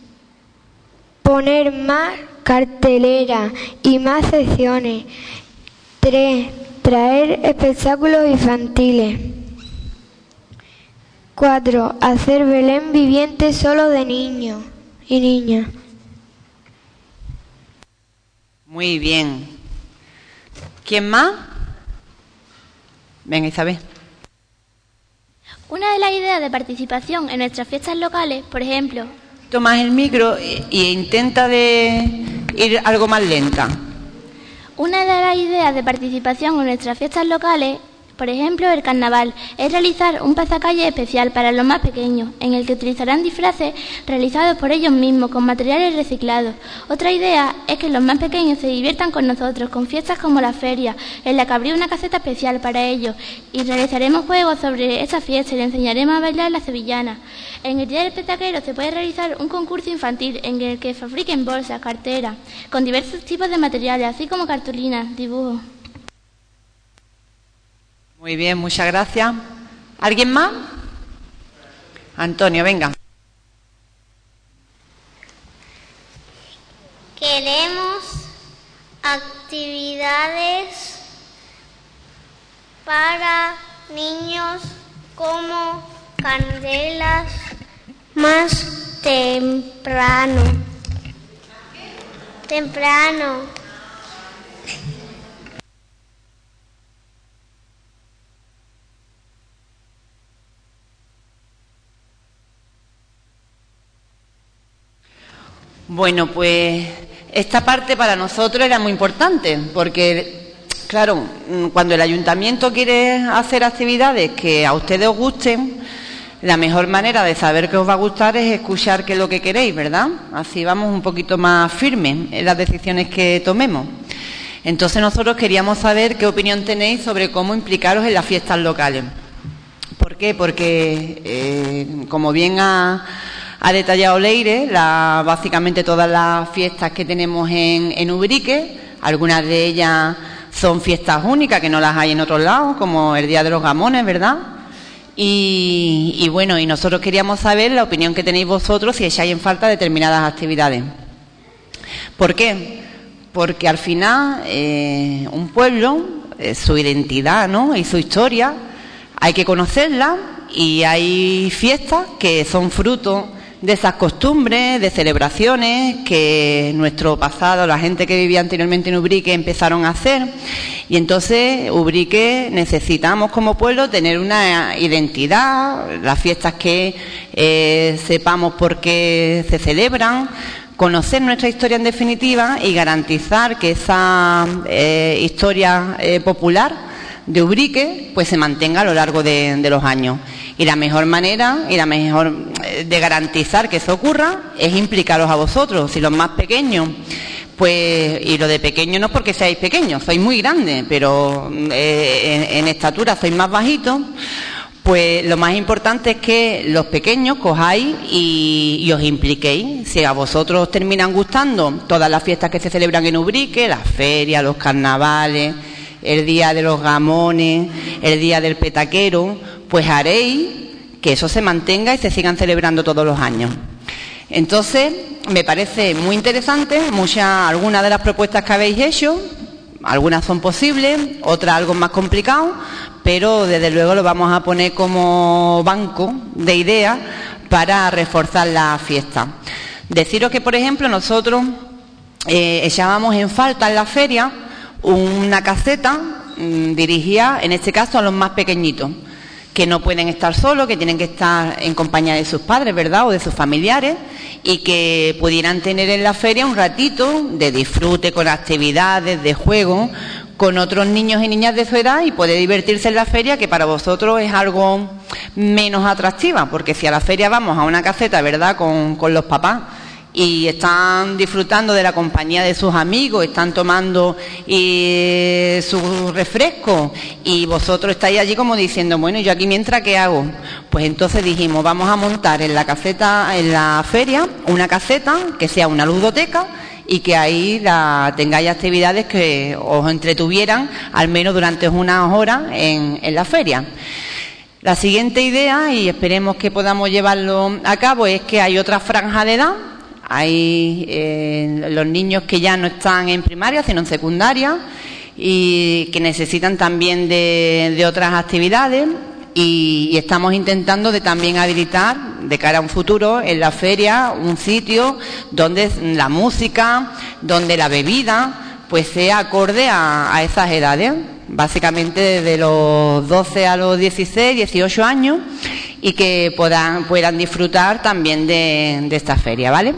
poner más cartelera y más secciones. 3. Traer espectáculos infantiles. 4. Hacer Belén viviente solo de niños y niñas.
Muy bien. ¿Quién más? Venga, Isabel.
Una de las ideas de participación en nuestras fiestas locales, por ejemplo...
Tomas el micro e intenta de ir algo más lenta.
Una de las ideas de participación en nuestras fiestas locales, por ejemplo el carnaval, es realizar un pasacalle especial para los más pequeños, en el que utilizarán disfraces realizados por ellos mismos, con materiales reciclados. Otra idea es que los más pequeños se diviertan con nosotros, con fiestas como la feria, en la que habrá una caseta especial para ellos, y realizaremos juegos sobre esta fiesta y les enseñaremos a bailar la sevillana. En el Día del Petaquero se puede realizar un concurso infantil en el que fabriquen bolsas, carteras, con diversos tipos de materiales, así como cartulinas, dibujos.
Muy bien, muchas gracias. ¿Alguien más? Antonio, venga.
Queremos actividades para niños como candelas más temprano.
Bueno, pues esta parte para nosotros era muy importante, porque, claro, cuando el ayuntamiento quiere hacer actividades que a ustedes os gusten, la mejor manera de saber que os va a gustar es escuchar qué es lo que queréis, ¿verdad? Así vamos un poquito más firmes en las decisiones que tomemos. Entonces nosotros queríamos saber qué opinión tenéis sobre cómo implicaros en las fiestas locales. ¿Por qué? Porque, como bien ha detallado Leire, básicamente todas las fiestas que tenemos en Ubrique, algunas de ellas son fiestas únicas que no las hay en otros lados, como el Día de los Gamones, ¿verdad? Y bueno, y nosotros queríamos saber la opinión que tenéis vosotros si echáis en falta determinadas actividades. ¿Por qué? Porque al final un pueblo, su identidad, ¿no?, y su historia, hay que conocerla, y hay fiestas que son fruto de esas costumbres, de celebraciones que nuestro pasado, la gente que vivía anteriormente en Ubrique, empezaron a hacer. Y entonces Ubrique necesitamos como pueblo tener una identidad, las fiestas que sepamos por qué se celebran, conocer nuestra historia en definitiva y garantizar que esa historia popular de Ubrique pues se mantenga a lo largo de los años. Y la mejor manera y la mejor de garantizar que eso ocurra es implicaros a vosotros. Si los más pequeños, pues, y lo de pequeño no es porque seáis pequeños, sois muy grandes, pero en estatura sois más bajitos, pues lo más importante es que los pequeños cojáis y os impliquéis. Si a vosotros os terminan gustando todas las fiestas que se celebran en Ubrique, las ferias, los carnavales, el Día de los Gamones, el Día del Petaquero, pues haréis que eso se mantenga y se sigan celebrando todos los años. Entonces, me parece muy interesante, algunas de las propuestas que habéis hecho, algunas son posibles, otras algo más complicadas, pero desde luego lo vamos a poner como banco de ideas para reforzar la fiesta. Deciros que, por ejemplo, nosotros echábamos en falta en la feria una caseta dirigida, en este caso, a los más pequeñitos, que no pueden estar solos, que tienen que estar en compañía de sus padres, ¿verdad?, o de sus familiares, y que pudieran tener en la feria un ratito de disfrute con actividades, de juego, con otros niños y niñas de su edad, y poder divertirse en la feria, que para vosotros es algo menos atractiva, porque si a la feria vamos a una caseta, ¿verdad?, con los papás, y están disfrutando de la compañía de sus amigos, están tomando su refresco, y vosotros estáis allí como diciendo, bueno, ¿yo aquí mientras qué hago? Pues entonces dijimos, vamos a montar en la feria, una caseta que sea una ludoteca, y que ahí tengáis actividades que os entretuvieran al menos durante unas horas en la feria. La siguiente idea, y esperemos que podamos llevarlo a cabo, es que hay otra franja de edad. Hay los niños que ya no están en primaria, sino en secundaria, y que necesitan también de otras actividades, y estamos intentando de también habilitar de cara a un futuro en la feria un sitio donde la música, donde la bebida pues sea acorde a esas edades, básicamente desde los 12 a los 16, 18 años, y que puedan disfrutar también de esta feria, ¿vale?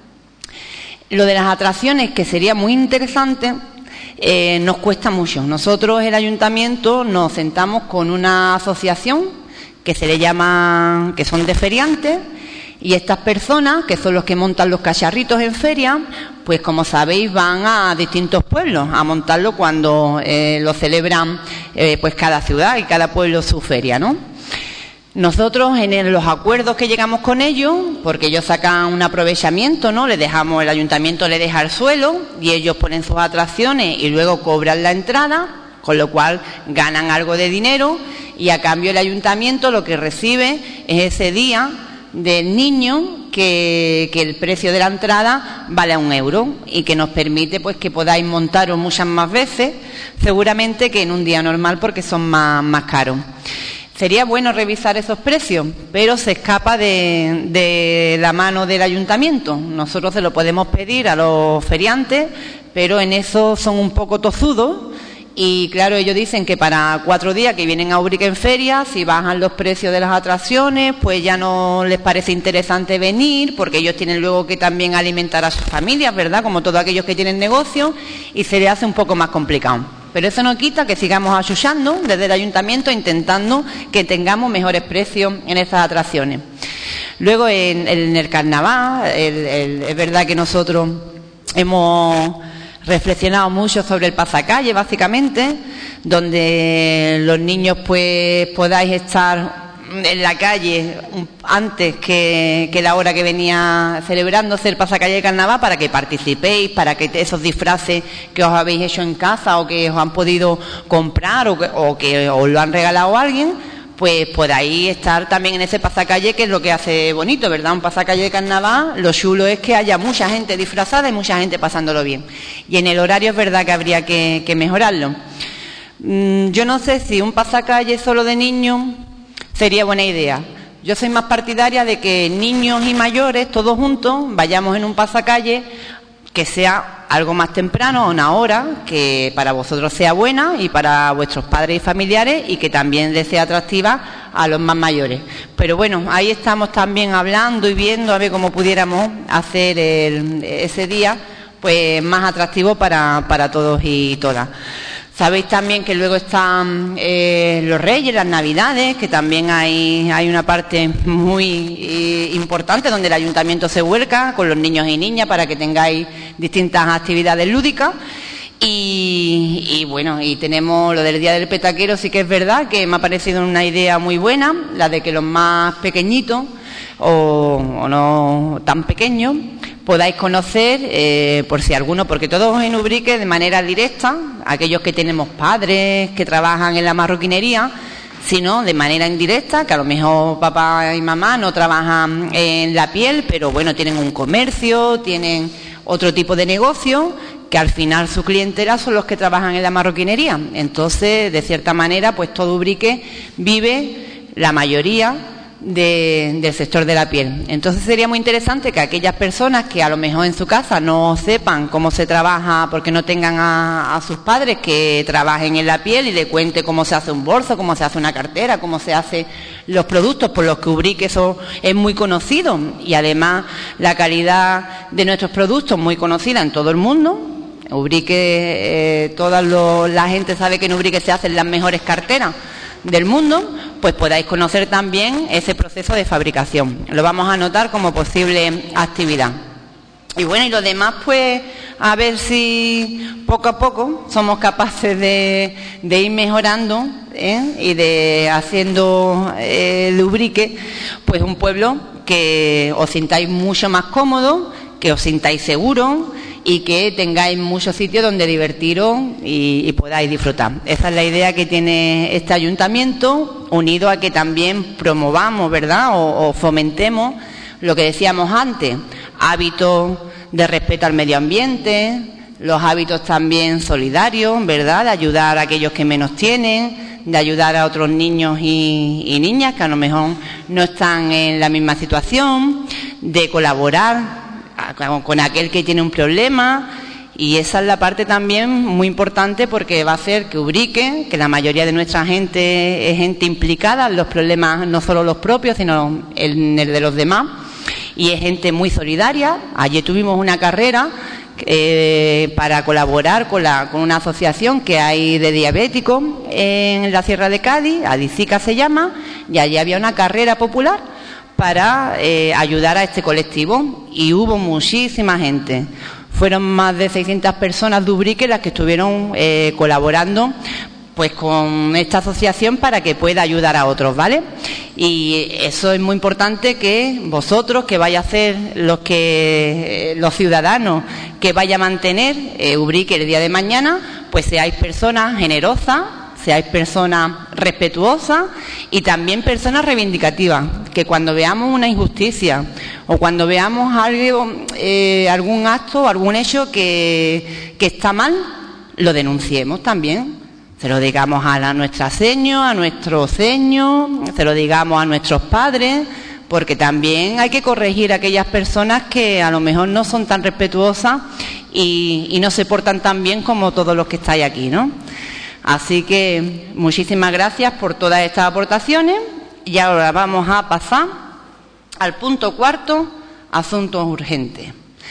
Lo de las atracciones, que sería muy interesante, nos cuesta mucho. Nosotros, el ayuntamiento, nos sentamos con una asociación que se le llama, que son de feriantes, y estas personas, que son los que montan los cacharritos en feria, pues como sabéis van a distintos pueblos a montarlo cuando lo celebran pues cada ciudad y cada pueblo su feria, ¿no? Nosotros en los acuerdos que llegamos con ellos, porque ellos sacan un aprovechamiento, ¿no? El ayuntamiento le deja el suelo y ellos ponen sus atracciones y luego cobran la entrada, con lo cual ganan algo de dinero, y a cambio el ayuntamiento lo que recibe es ese día del niño que el precio de la entrada vale a 1 euro, y que nos permite pues que podáis montaros muchas más veces, seguramente que en un día normal, porque son más caros. Sería bueno revisar esos precios, pero se escapa de la mano del ayuntamiento. Nosotros se lo podemos pedir a los feriantes, pero en eso son un poco tozudos. Y claro, ellos dicen que para 4 días que vienen a Ubrique en feria, si bajan los precios de las atracciones, pues ya no les parece interesante venir, porque ellos tienen luego que también alimentar a sus familias, ¿verdad?, como todos aquellos que tienen negocio, y se les hace un poco más complicado. Pero eso no quita que sigamos ayullando desde el ayuntamiento, intentando que tengamos mejores precios en esas atracciones. Luego, en el carnaval, es verdad que nosotros hemos reflexionado mucho sobre el pasacalle, básicamente, donde los niños pues podáis estar en la calle antes que la hora que venía celebrándose el pasacalle de carnaval, para que participéis, para que esos disfraces que os habéis hecho en casa o que os han podido comprar o que os lo han regalado a alguien, pues podáis estar también en ese pasacalle, que es lo que hace bonito, ¿verdad? Un pasacalle de carnaval, lo chulo es que haya mucha gente disfrazada y mucha gente pasándolo bien. Y en el horario es verdad que habría que mejorarlo. Yo no sé si un pasacalle solo de niños sería buena idea. Yo soy más partidaria de que niños y mayores, todos juntos, vayamos en un pasacalle que sea algo más temprano, a una hora que para vosotros sea buena y para vuestros padres y familiares, y que también les sea atractiva a los más mayores. Pero bueno, ahí estamos también hablando y viendo a ver cómo pudiéramos hacer ese día pues más atractivo para todos y todas. Sabéis también que luego están los Reyes, las Navidades, que también hay una parte muy importante donde el ayuntamiento se vuelca con los niños y niñas para que tengáis distintas actividades lúdicas. Y bueno, y tenemos lo del Día del Petaquero. Sí que es verdad que me ha parecido una idea muy buena, la de que los más pequeñitos o no tan pequeños podáis conocer, por si alguno, porque todos en Ubrique de manera directa, aquellos que tenemos padres que trabajan en la marroquinería, sino de manera indirecta, que a lo mejor papá y mamá no trabajan en la piel, pero bueno, tienen un comercio, tienen otro tipo de negocio, que al final su clientela son los que trabajan en la marroquinería. Entonces, de cierta manera, pues todo Ubrique vive, la mayoría, del sector de la piel. Entonces sería muy interesante que aquellas personas que a lo mejor en su casa no sepan cómo se trabaja, porque no tengan a sus padres que trabajen en la piel y le cuente cómo se hace un bolso, cómo se hace una cartera, cómo se hace los productos por los que Ubrique, eso es muy conocido, y además la calidad de nuestros productos muy conocida en todo el mundo. Ubrique, la gente sabe que en Ubrique se hacen las mejores carteras del mundo, pues podáis conocer también ese proceso de fabricación. Lo vamos a anotar como posible actividad. Y bueno, y lo demás, pues a ver si poco a poco somos capaces de ir mejorando y de haciendo de Ubrique pues un pueblo que os sintáis mucho más cómodos, que os sintáis seguros y que tengáis muchos sitios donde divertiros y podáis disfrutar. Esa es la idea que tiene este ayuntamiento, unido a que también promovamos, ¿verdad?, o fomentemos lo que decíamos antes, hábitos de respeto al medio ambiente, los hábitos también solidarios, ¿verdad?, de ayudar a aquellos que menos tienen, de ayudar a otros niños y niñas que a lo mejor no están en la misma situación, de colaborar con aquel que tiene un problema. Y esa es la parte también muy importante, porque va a hacer que Ubrique, que la mayoría de nuestra gente es gente implicada en los problemas, no solo los propios, sino en el de los demás, y es gente muy solidaria. Ayer tuvimos una carrera para colaborar con una asociación que hay de diabéticos en la Sierra de Cádiz, Adicica se llama, y allí había una carrera popular para ayudar a este colectivo, y hubo muchísima gente. Fueron más de 600 personas de Ubrique las que estuvieron colaborando pues con esta asociación para que pueda ayudar a otros, ¿vale? Y eso es muy importante, que vosotros, que vais a ser los ciudadanos que vaya a mantener Ubrique el día de mañana, pues seáis personas generosas, seáis personas respetuosas y también personas reivindicativas, que cuando veamos una injusticia o cuando veamos algo, algún acto, algún hecho que está mal, lo denunciemos también. Se lo digamos a nuestra seño, a nuestro seño, se lo digamos a nuestros padres, porque también hay que corregir a aquellas personas que a lo mejor no son tan respetuosas y no se portan tan bien como todos los que estáis aquí, ¿no? Así que muchísimas gracias por todas estas aportaciones, y ahora vamos a pasar al punto 4, asuntos urgentes.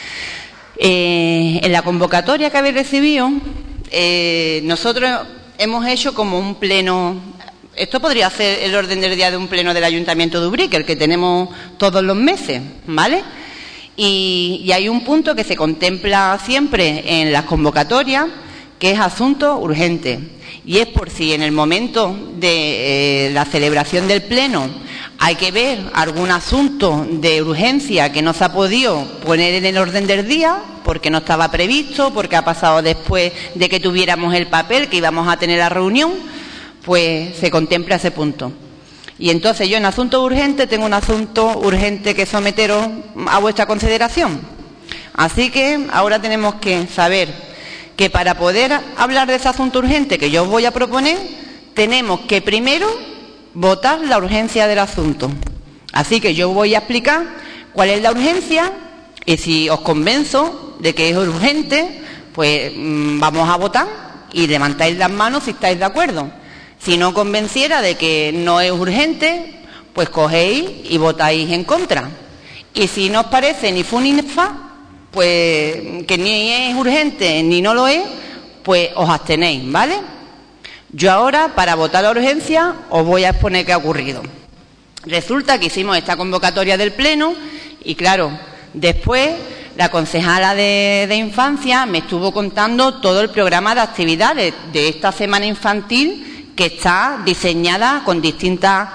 En la convocatoria que habéis recibido, nosotros hemos hecho como un pleno. Esto podría ser el orden del día de un pleno del Ayuntamiento de Ubrique, el que tenemos todos los meses, ¿vale? Y hay un punto que se contempla siempre en las convocatorias, que es asuntos urgentes. y es por si en el momento de la celebración del pleno hay que ver algún asunto de urgencia que no se ha podido poner en el orden del día porque no estaba previsto, porque ha pasado después de que tuviéramos el papel que íbamos a tener la reunión, pues se contempla ese punto. Y entonces yo en asuntos urgentes tengo un asunto urgente que someteros a vuestra consideración. Así que ahora tenemos que saber que para poder hablar de ese asunto urgente que yo os voy a proponer, tenemos que primero votar la urgencia del asunto. Así que yo voy a explicar cuál es la urgencia y si os convenzo de que es urgente, pues vamos a votar y levantáis las manos si estáis de acuerdo. Si no convenciera de que no es urgente, pues cogéis y votáis en contra. Y si no os parece ni fu ni fa, pues que ni es urgente ni no lo es, pues os abstenéis, ¿vale? Yo ahora, para votar la urgencia, os voy a exponer qué ha ocurrido. Resulta que hicimos esta convocatoria del Pleno y, claro, después la concejala de Infancia me estuvo contando todo el programa de actividades de esta semana infantil que está diseñada con distintas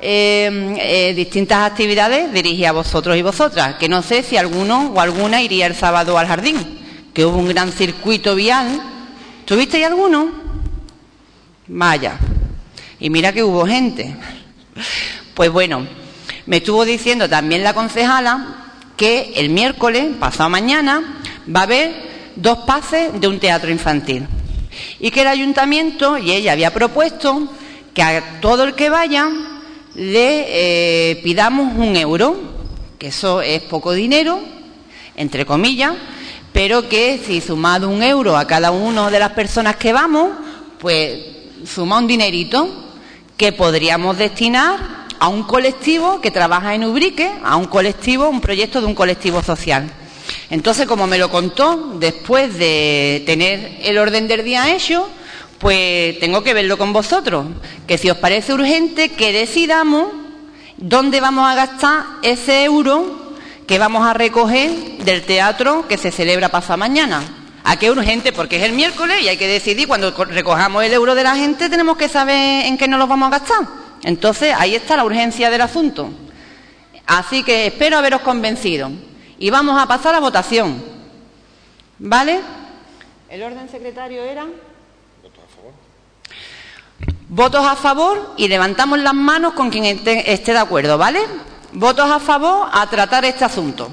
actividades dirigidas a vosotros y vosotras, que no sé si alguno o alguna iría el sábado al jardín, que hubo un gran circuito vial. ¿Tuvisteis alguno? Vaya, y mira que hubo gente. Pues bueno, me estuvo diciendo también la concejala que el miércoles, pasado mañana, va a haber 2 pases de un teatro infantil y que el ayuntamiento, y ella había propuesto que a todo el que vaya le pidamos 1 euro, que eso es poco dinero, entre comillas, pero que si sumado 1 euro a cada una de las personas que vamos, pues suma un dinerito que podríamos destinar a un colectivo que trabaja en Ubrique, a un colectivo, un proyecto de un colectivo social. Entonces, como me lo contó, después de tener el orden del día hecho, pues tengo que verlo con vosotros, que si os parece urgente, que decidamos dónde vamos a gastar ese euro que vamos a recoger del teatro que se celebra pasado mañana. ¿A qué urgente? Porque es el miércoles y hay que decidir, cuando recojamos el euro de la gente, tenemos que saber en qué nos lo vamos a gastar. Entonces, ahí está la urgencia del asunto. Así que espero haberos convencido. Y vamos a pasar a votación. ¿Vale? ¿El orden, secretario, era? Votos a favor. Votos a favor y levantamos las manos con quien esté de acuerdo, ¿vale? Votos a favor a tratar este asunto.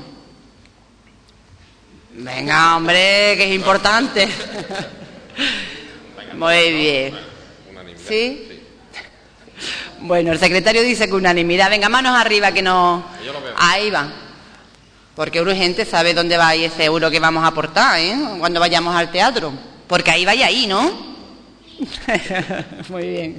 Venga, hombre, que es importante. Muy bien. ¿Sí? Bueno, el secretario dice que unanimidad. Venga, manos arriba, que no... Ahí va. Porque urgente sabe dónde va ahí ese euro que vamos a aportar, ¿eh? Cuando vayamos al teatro. Porque ahí vaya ahí, ¿no? Muy bien.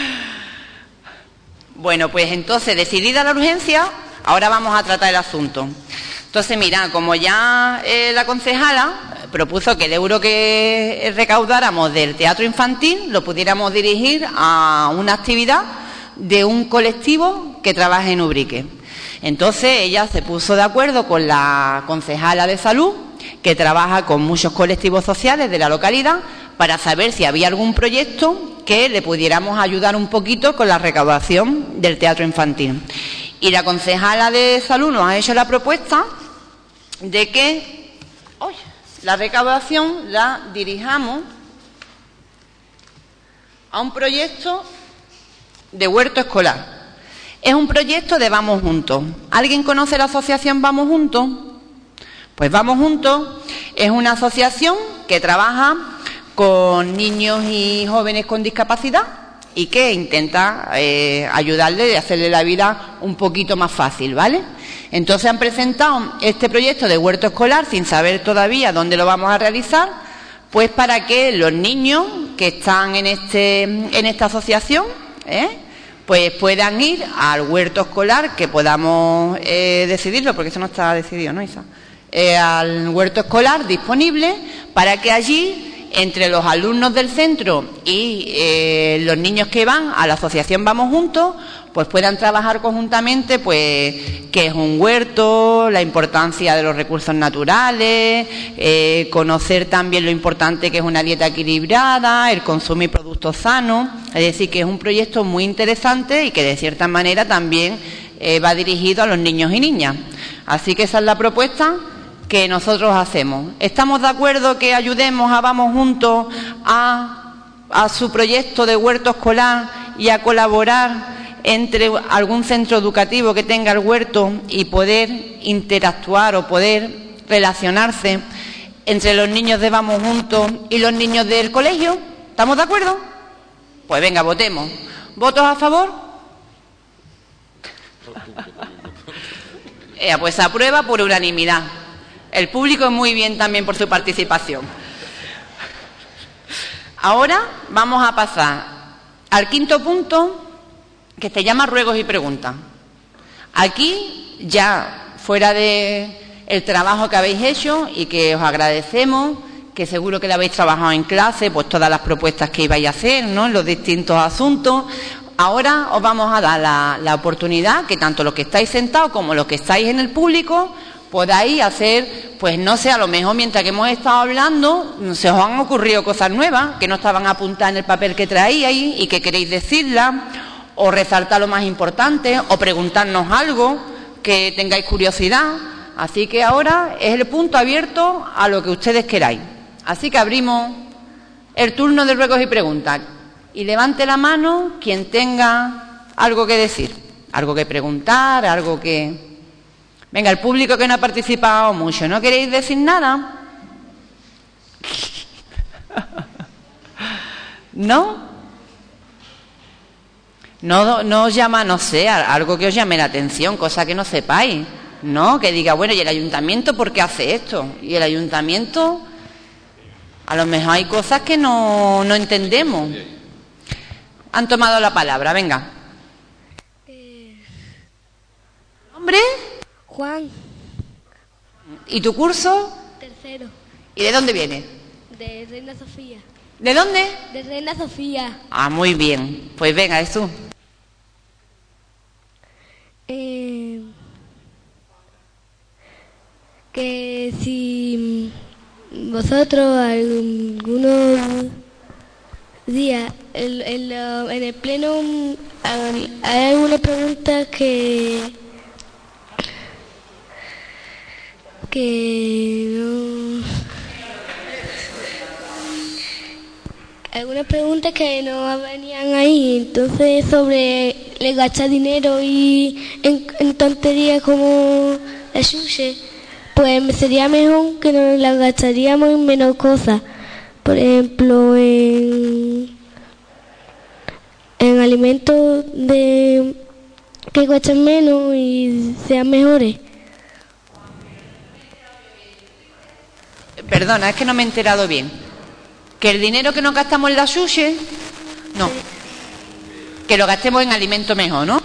Bueno, pues entonces, decidida la urgencia, ahora vamos a tratar el asunto. Entonces, mira, como ya la concejala propuso que el euro que recaudáramos del teatro infantil lo pudiéramos dirigir a una actividad de un colectivo que trabaja en Ubrique. Entonces, ella se puso de acuerdo con la concejala de salud, que trabaja con muchos colectivos sociales de la localidad, para saber si había algún proyecto que le pudiéramos ayudar un poquito con la recaudación del teatro infantil. Y la concejala de salud nos ha hecho la propuesta de que la recaudación la dirijamos a un proyecto de huerto escolar. Es un proyecto de Vamos Juntos. ¿Alguien conoce la asociación Vamos Juntos? Pues Vamos Juntos es una asociación que trabaja con niños y jóvenes con discapacidad y que intenta ayudarle y hacerle la vida un poquito más fácil, ¿vale? Entonces han presentado este proyecto de huerto escolar sin saber todavía dónde lo vamos a realizar, pues para que los niños que están en esta asociación, pues puedan ir al huerto escolar, que podamos decidirlo, porque eso no está decidido, ¿no, Isa? Al huerto escolar disponible, para que allí, entre los alumnos del centro y los niños que van a la asociación Vamos Juntos, pues puedan trabajar conjuntamente, pues qué es un huerto, la importancia de los recursos naturales, conocer también lo importante que es una dieta equilibrada, el consumir productos sanos. Es decir, que es un proyecto muy interesante y que de cierta manera también va dirigido a los niños y niñas. Así que esa es la propuesta que nosotros hacemos. ¿Estamos de acuerdo que ayudemos a Vamos Juntos a su proyecto de huerto escolar y a colaborar entre algún centro educativo que tenga el huerto y poder interactuar o poder relacionarse entre los niños de Vamos Juntos y los niños del colegio? ¿Estamos de acuerdo? Pues venga, votemos. ¿Votos a favor? Pues se aprueba por unanimidad. El público es muy bien también por su participación. Ahora vamos a pasar al quinto punto, que se llama ruegos y preguntas. Aquí, ya fuera de el trabajo que habéis hecho y que os agradecemos, que seguro que lo habéis trabajado en clase, pues todas las propuestas que ibais a hacer, ¿no?, en los distintos asuntos. Ahora os vamos a dar la oportunidad que tanto los que estáis sentados como los que estáis en el público podáis hacer, pues no sé, a lo mejor mientras que hemos estado hablando se os han ocurrido cosas nuevas que no estaban apuntadas en el papel que traíais y que queréis decirlas, o resaltar lo más importante, o preguntarnos algo que tengáis curiosidad. Así que ahora es el punto abierto a lo que ustedes queráis. Así que abrimos el turno de ruegos y preguntas. Y levante la mano quien tenga algo que decir, algo que preguntar, algo que... Venga, el público que no ha participado mucho, ¿no queréis decir nada? ¿No? No os llama, no sé, algo que os llame la atención, cosa que no sepáis, ¿no? Que diga, bueno, ¿y el ayuntamiento por qué hace esto? Y el ayuntamiento, a lo mejor hay cosas que no entendemos. Han tomado la palabra, venga. ¿Nombre?
Juan.
¿Y tu curso?
Tercero.
¿Y de dónde viene?
De Reina Sofía.
¿De dónde?
De Reina Sofía.
Ah, muy bien. Pues venga, es tú.
Que si vosotros algunos días en el pleno hay algunas preguntas que no, algunas preguntas que no venían ahí, entonces sobre le gastar dinero y en tonterías como la sushi, pues sería mejor que nos la gastaríamos en menos cosas, por ejemplo en alimentos que cuesten menos y sean mejores.
Perdona, es que no me he enterado bien. ¿Que el dinero que nos gastamos en la sushi? No. Sí. Que lo gastemos en alimento mejor, ¿no?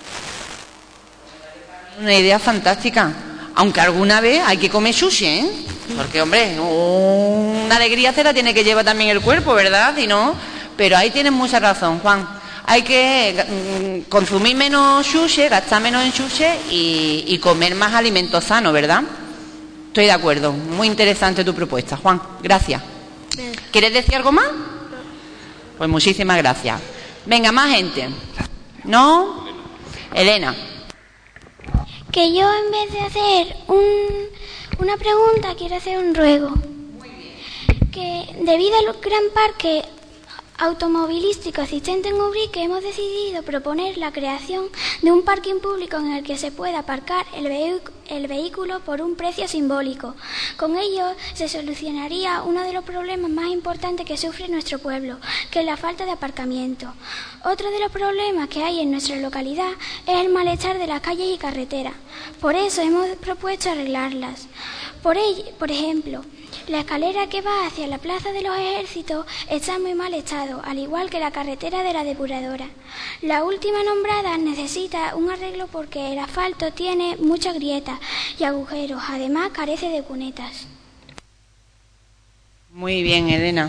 Una idea fantástica. Aunque alguna vez hay que comer sushi, ¿eh? Porque, hombre, una alegría se la tiene que llevar también el cuerpo, ¿verdad? Si no, pero ahí tienes mucha razón, Juan. Hay que consumir menos sushi, gastar menos en sushi y comer más alimentos sanos, ¿verdad? Estoy de acuerdo. Muy interesante tu propuesta, Juan. Gracias. ¿Quieres decir algo más? Pues muchísimas gracias. Venga, más gente. ¿No? Elena.
Que yo en vez de hacer una pregunta quiero hacer un ruego. Que debido al gran parque automovilístico existente en Ubrique hemos decidido proponer la creación de un parking público en el que se pueda aparcar el vehículo por un precio simbólico. Con ello se solucionaría uno de los problemas más importantes que sufre nuestro pueblo, que es la falta de aparcamiento. Otro de los problemas que hay en nuestra localidad es el malestar de las calles y carreteras. Por eso hemos propuesto arreglarlas. Por ejemplo, la escalera que va hacia la Plaza de los Ejércitos está en muy mal estado, al igual que la carretera de la depuradora. La última nombrada necesita un arreglo porque el asfalto tiene muchas grietas y agujeros, además carece de cunetas.
Muy bien, Elena.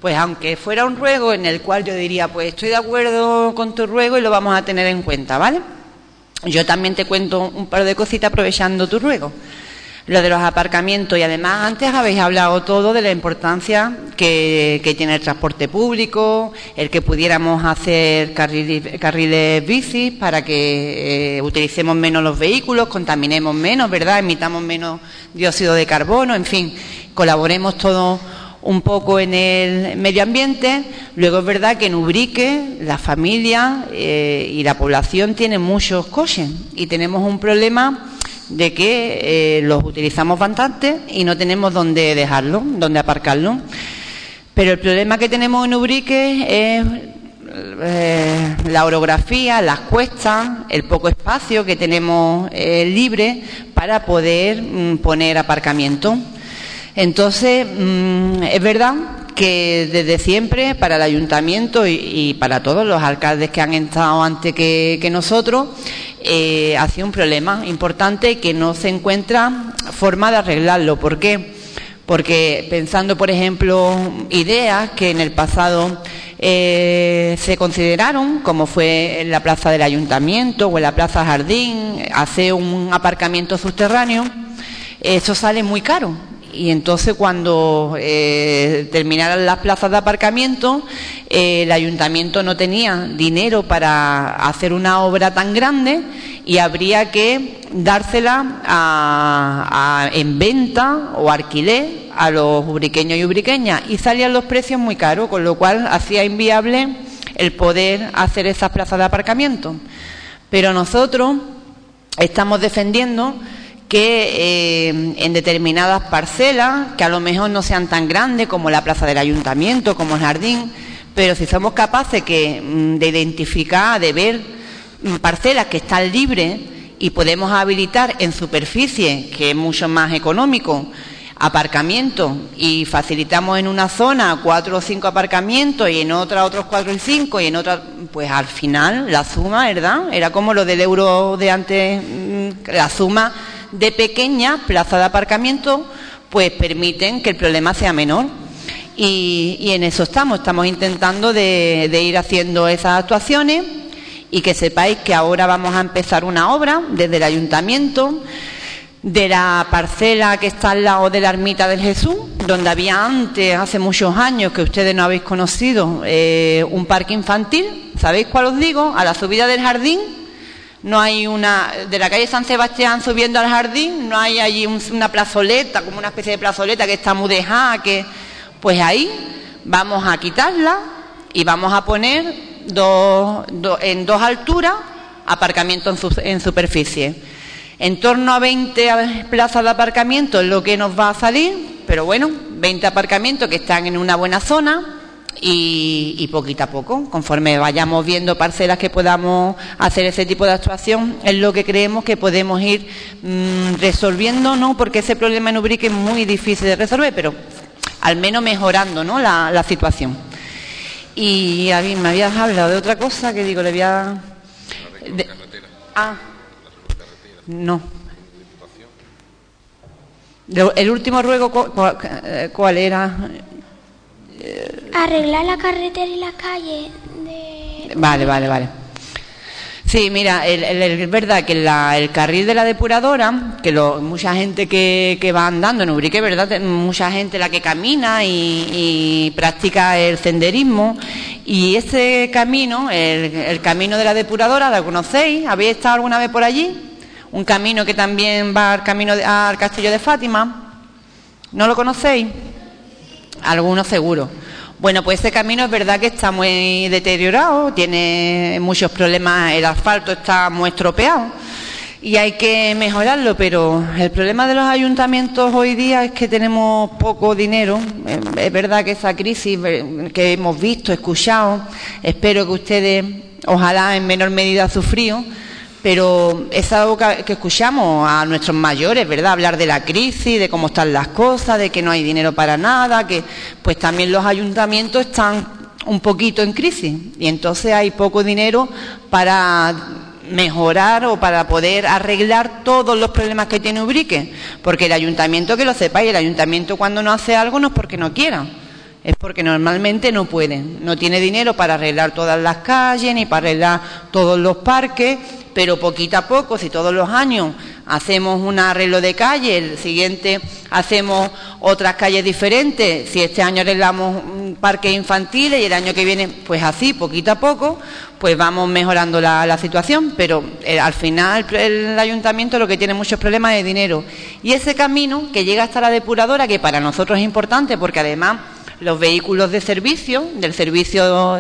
Pues aunque fuera un ruego en el cual yo diría, pues estoy de acuerdo con tu ruego y lo vamos a tener en cuenta, ¿vale? Yo también te cuento un par de cositas aprovechando tu ruego. Lo de los aparcamientos, y además antes habéis hablado todo de la importancia que tiene el transporte público, el que pudiéramos hacer carriles bicis para que utilicemos menos los vehículos, contaminemos menos, ¿verdad? Emitamos menos dióxido de carbono, en fin, colaboremos todos un poco en el medio ambiente. Luego es verdad que en Ubrique la familia y la población tienen muchos coches y tenemos un problema de que los utilizamos bastante y no tenemos dónde dejarlo, dónde aparcarlo. Pero el problema que tenemos en Ubrique es la orografía, las cuestas, el poco espacio que tenemos libre para poder poner aparcamiento. Entonces, es verdad que desde siempre para el ayuntamiento y para todos los alcaldes que han estado antes que nosotros, ha sido un problema importante que no se encuentra forma de arreglarlo. ¿Por qué? Porque pensando, por ejemplo, ideas que en el pasado se consideraron, como fue en la plaza del ayuntamiento o en la plaza Jardín, hacer un aparcamiento subterráneo, eso sale muy caro. Y entonces cuando terminaran las plazas de aparcamiento, el ayuntamiento no tenía dinero para hacer una obra tan grande y habría que dársela en venta o alquiler a los ubriqueños y ubriqueñas, y salían los precios muy caros, con lo cual hacía inviable el poder hacer esas plazas de aparcamiento. Pero nosotros estamos defendiendo que en determinadas parcelas, que a lo mejor no sean tan grandes como la plaza del ayuntamiento, como el jardín, pero si somos capaces de identificar, de ver parcelas que están libres y podemos habilitar en superficie, que es mucho más económico, aparcamiento, y facilitamos en una zona 4 o 5 aparcamientos y en otra otros 4 y 5 y en otra, pues al final la suma, ¿verdad? Era como lo del euro de antes, la suma de pequeñas plazas de aparcamiento pues permiten que el problema sea menor, y en eso estamos intentando de ir haciendo esas actuaciones. Y que sepáis que ahora vamos a empezar una obra desde el ayuntamiento de la parcela que está al lado de la ermita del Jesús, donde había antes, hace muchos años, que ustedes no habéis conocido, un parque infantil. ¿Sabéis cuál os digo? A la subida del jardín. No hay de la calle San Sebastián subiendo al jardín, no hay allí una plazoleta, como una especie de plazoleta que está muy dejada, pues ahí vamos a quitarla y vamos a poner en dos alturas aparcamiento en superficie. En torno a 20 plazas de aparcamiento es lo que nos va a salir, pero bueno, 20 aparcamientos que están en una buena zona. Y poquito a poco, conforme vayamos viendo parcelas que podamos hacer ese tipo de actuación, es lo que creemos que podemos ir resolviendo, ¿no? Porque ese problema en Ubrique es muy difícil de resolver, pero al menos mejorando, ¿no?, la situación. Y a mí me habías hablado de otra cosa que digo, le voy a... No. El último ruego, ¿cuál era?
Arreglar la carretera y la calle
Vale. Sí, mira, es verdad que el carril de la depuradora, que mucha gente que va andando en Ubrique, ¿verdad? Mucha gente la que camina y practica el senderismo, y ese camino, el camino de la depuradora, ¿la conocéis? ¿Habéis estado alguna vez por allí? Un camino que también va al Castillo de Fátima. ¿No lo conocéis? Algunos seguro. Bueno, pues ese camino es verdad que está muy deteriorado, tiene muchos problemas, el asfalto está muy estropeado y hay que mejorarlo, pero el problema de los ayuntamientos hoy día es que tenemos poco dinero. Es verdad que esa crisis que hemos visto, escuchado, espero que ustedes, ojalá en menor medida, sufrido, pero es algo que escuchamos a nuestros mayores, ¿verdad? Hablar de la crisis, de cómo están las cosas, de que no hay dinero para nada, que pues también los ayuntamientos están un poquito en crisis y entonces hay poco dinero para mejorar o para poder arreglar todos los problemas que tiene Ubrique, porque el ayuntamiento, que lo sepáis, el ayuntamiento cuando no hace algo no es porque no quiera. Es porque normalmente no pueden, no tiene dinero para arreglar todas las calles ni para arreglar todos los parques, pero poquito a poco, si todos los años hacemos un arreglo de calle, el siguiente hacemos otras calles diferentes, si este año arreglamos parques infantiles y el año que viene, pues así, poquito a poco, pues vamos mejorando la situación, pero al final el ayuntamiento lo que tiene muchos problemas es de dinero. Y ese camino que llega hasta la depuradora, que para nosotros es importante porque además los vehículos de servicio, del servicio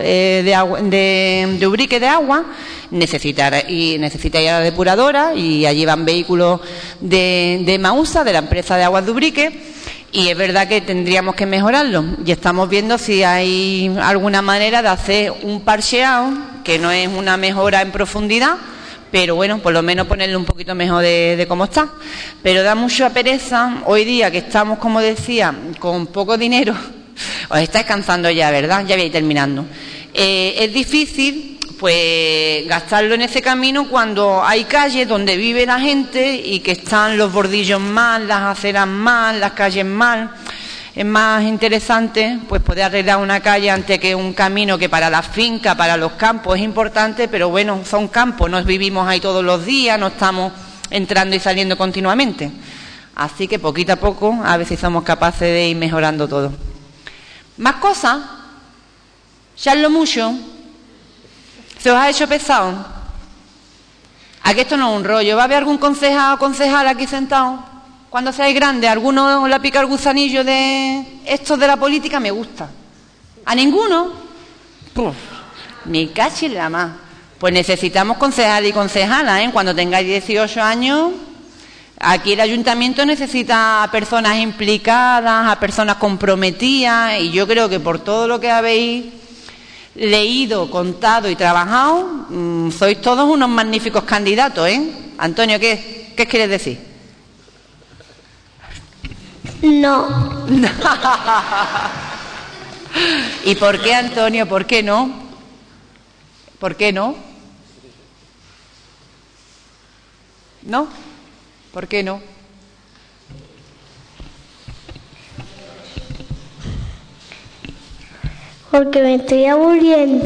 de Ubrique de agua, necesita ir a la depuradora y allí van vehículos de Mausa, de la empresa de aguas de Ubrique, y es verdad que tendríamos que mejorarlo y estamos viendo si hay alguna manera de hacer un parcheado, que no es una mejora en profundidad, pero bueno, por lo menos ponerle un poquito mejor de cómo está. Pero da mucha pereza hoy día que estamos, como decía, con poco dinero. Os estáis cansando ya, ¿verdad? Ya voy a ir terminando. Es difícil, pues, gastarlo en ese camino cuando hay calles donde vive la gente y que están los bordillos mal, las aceras mal, las calles mal. Es más interesante, pues, poder arreglar una calle antes que un camino que para la finca, para los campos es importante, pero bueno, son campos, no vivimos ahí todos los días, no estamos entrando y saliendo continuamente. Así que poquito a poco, a ver si somos capaces de ir mejorando todo. ¿Más cosas? ¿Ya es lo mucho? ¿Se os ha hecho pesado? ¿A que esto no es un rollo? ¿Va a haber algún concejal o concejal aquí sentado? Cuando seáis grandes, ¿alguno le ha picado el gusanillo de estos de la política? Me gusta. ¿A ninguno? Puf, me cacho en la más. Pues necesitamos concejal y concejala, ¿eh? Cuando tengáis 18 años... Aquí el ayuntamiento necesita a personas implicadas, a personas comprometidas, y yo creo que por todo lo que habéis leído, contado y trabajado, sois todos unos magníficos candidatos, ¿eh? Antonio, ¿qué quieres decir?
No.
¿Y por qué, Antonio? ¿Por qué no? ¿Por qué no? ¿No? ¿Por qué no?
Porque me estoy aburriendo.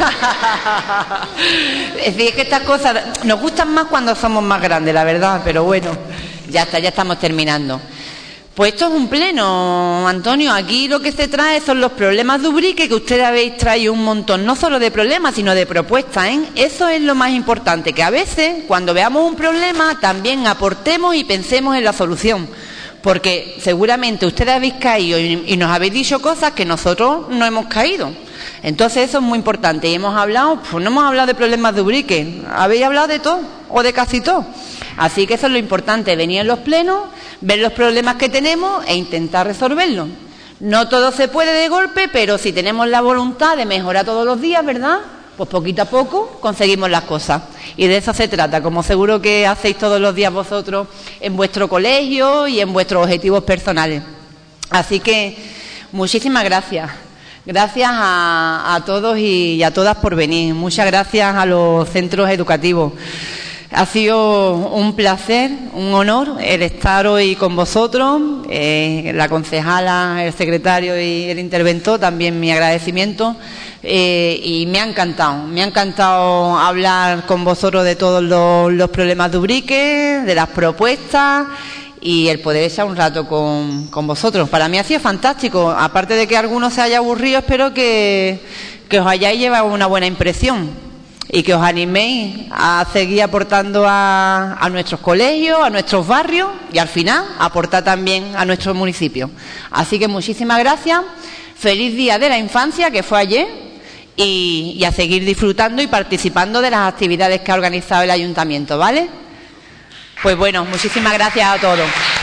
Es decir, es que estas cosas nos gustan más cuando somos más grandes, la verdad, pero bueno, ya está, ya estamos terminando. Pues esto es un pleno, Antonio. Aquí lo que se trae son los problemas de Ubrique, que ustedes habéis traído un montón, no solo de problemas, sino de propuestas, ¿eh? Eso es lo más importante, que a veces, cuando veamos un problema, también aportemos y pensemos en la solución. Porque seguramente ustedes habéis caído y nos habéis dicho cosas que nosotros no hemos caído. Entonces eso es muy importante. Y hemos hablado, pues no hemos hablado de problemas de Ubrique, habéis hablado de todo, o de casi todo. Así que eso es lo importante, venir en los plenos, ver los problemas que tenemos e intentar resolverlos. No todo se puede de golpe, pero si tenemos la voluntad de mejorar todos los días, ¿verdad? Pues poquito a poco conseguimos las cosas. Y de eso se trata, como seguro que hacéis todos los días vosotros en vuestro colegio y en vuestros objetivos personales. Así que muchísimas gracias. Gracias a todos y a todas por venir. Muchas gracias a los centros educativos. Ha sido un placer, un honor el estar hoy con vosotros, la concejala, el secretario y el interventor, también mi agradecimiento, y me ha encantado hablar con vosotros de todos los problemas de Ubrique, de las propuestas y el poder echar un rato con vosotros. Para mí ha sido fantástico, aparte de que alguno se haya aburrido, espero que os hayáis llevado una buena impresión. Y que os animéis a seguir aportando a nuestros colegios, a nuestros barrios y al final aportar también a nuestro municipio. Así que muchísimas gracias, feliz Día de la Infancia, que fue ayer, y a seguir disfrutando y participando de las actividades que ha organizado el ayuntamiento, ¿vale? Pues bueno, muchísimas gracias a todos.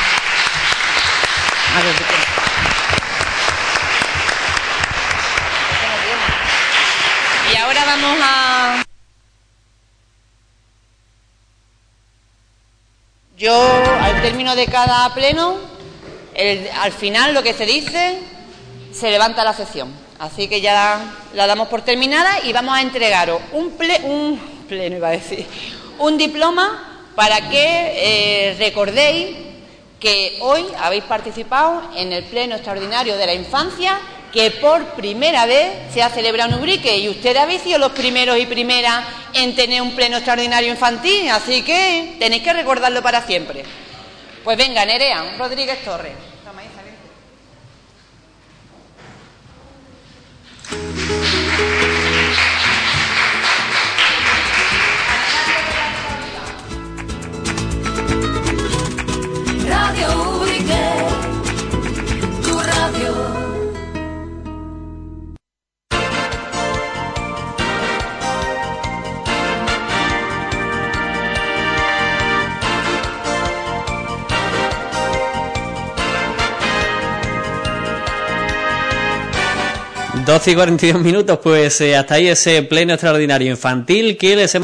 Y ahora vamos a... Yo, al término de cada pleno, al final lo que se dice, se levanta la sesión. Así que ya la damos por terminada y vamos a entregaros un diploma para que recordéis que hoy habéis participado en el pleno extraordinario de la infancia que por primera vez se ha celebrado en Ubrique, y ustedes habéis sido los primeros y primeras en tener un pleno extraordinario infantil, así que tenéis que recordarlo para siempre. Pues venga, Nerea Rodríguez Torres.
Radio Ubrique, tu radio.
...12:42 minutos, pues hasta ahí ese pleno extraordinario infantil que les hemos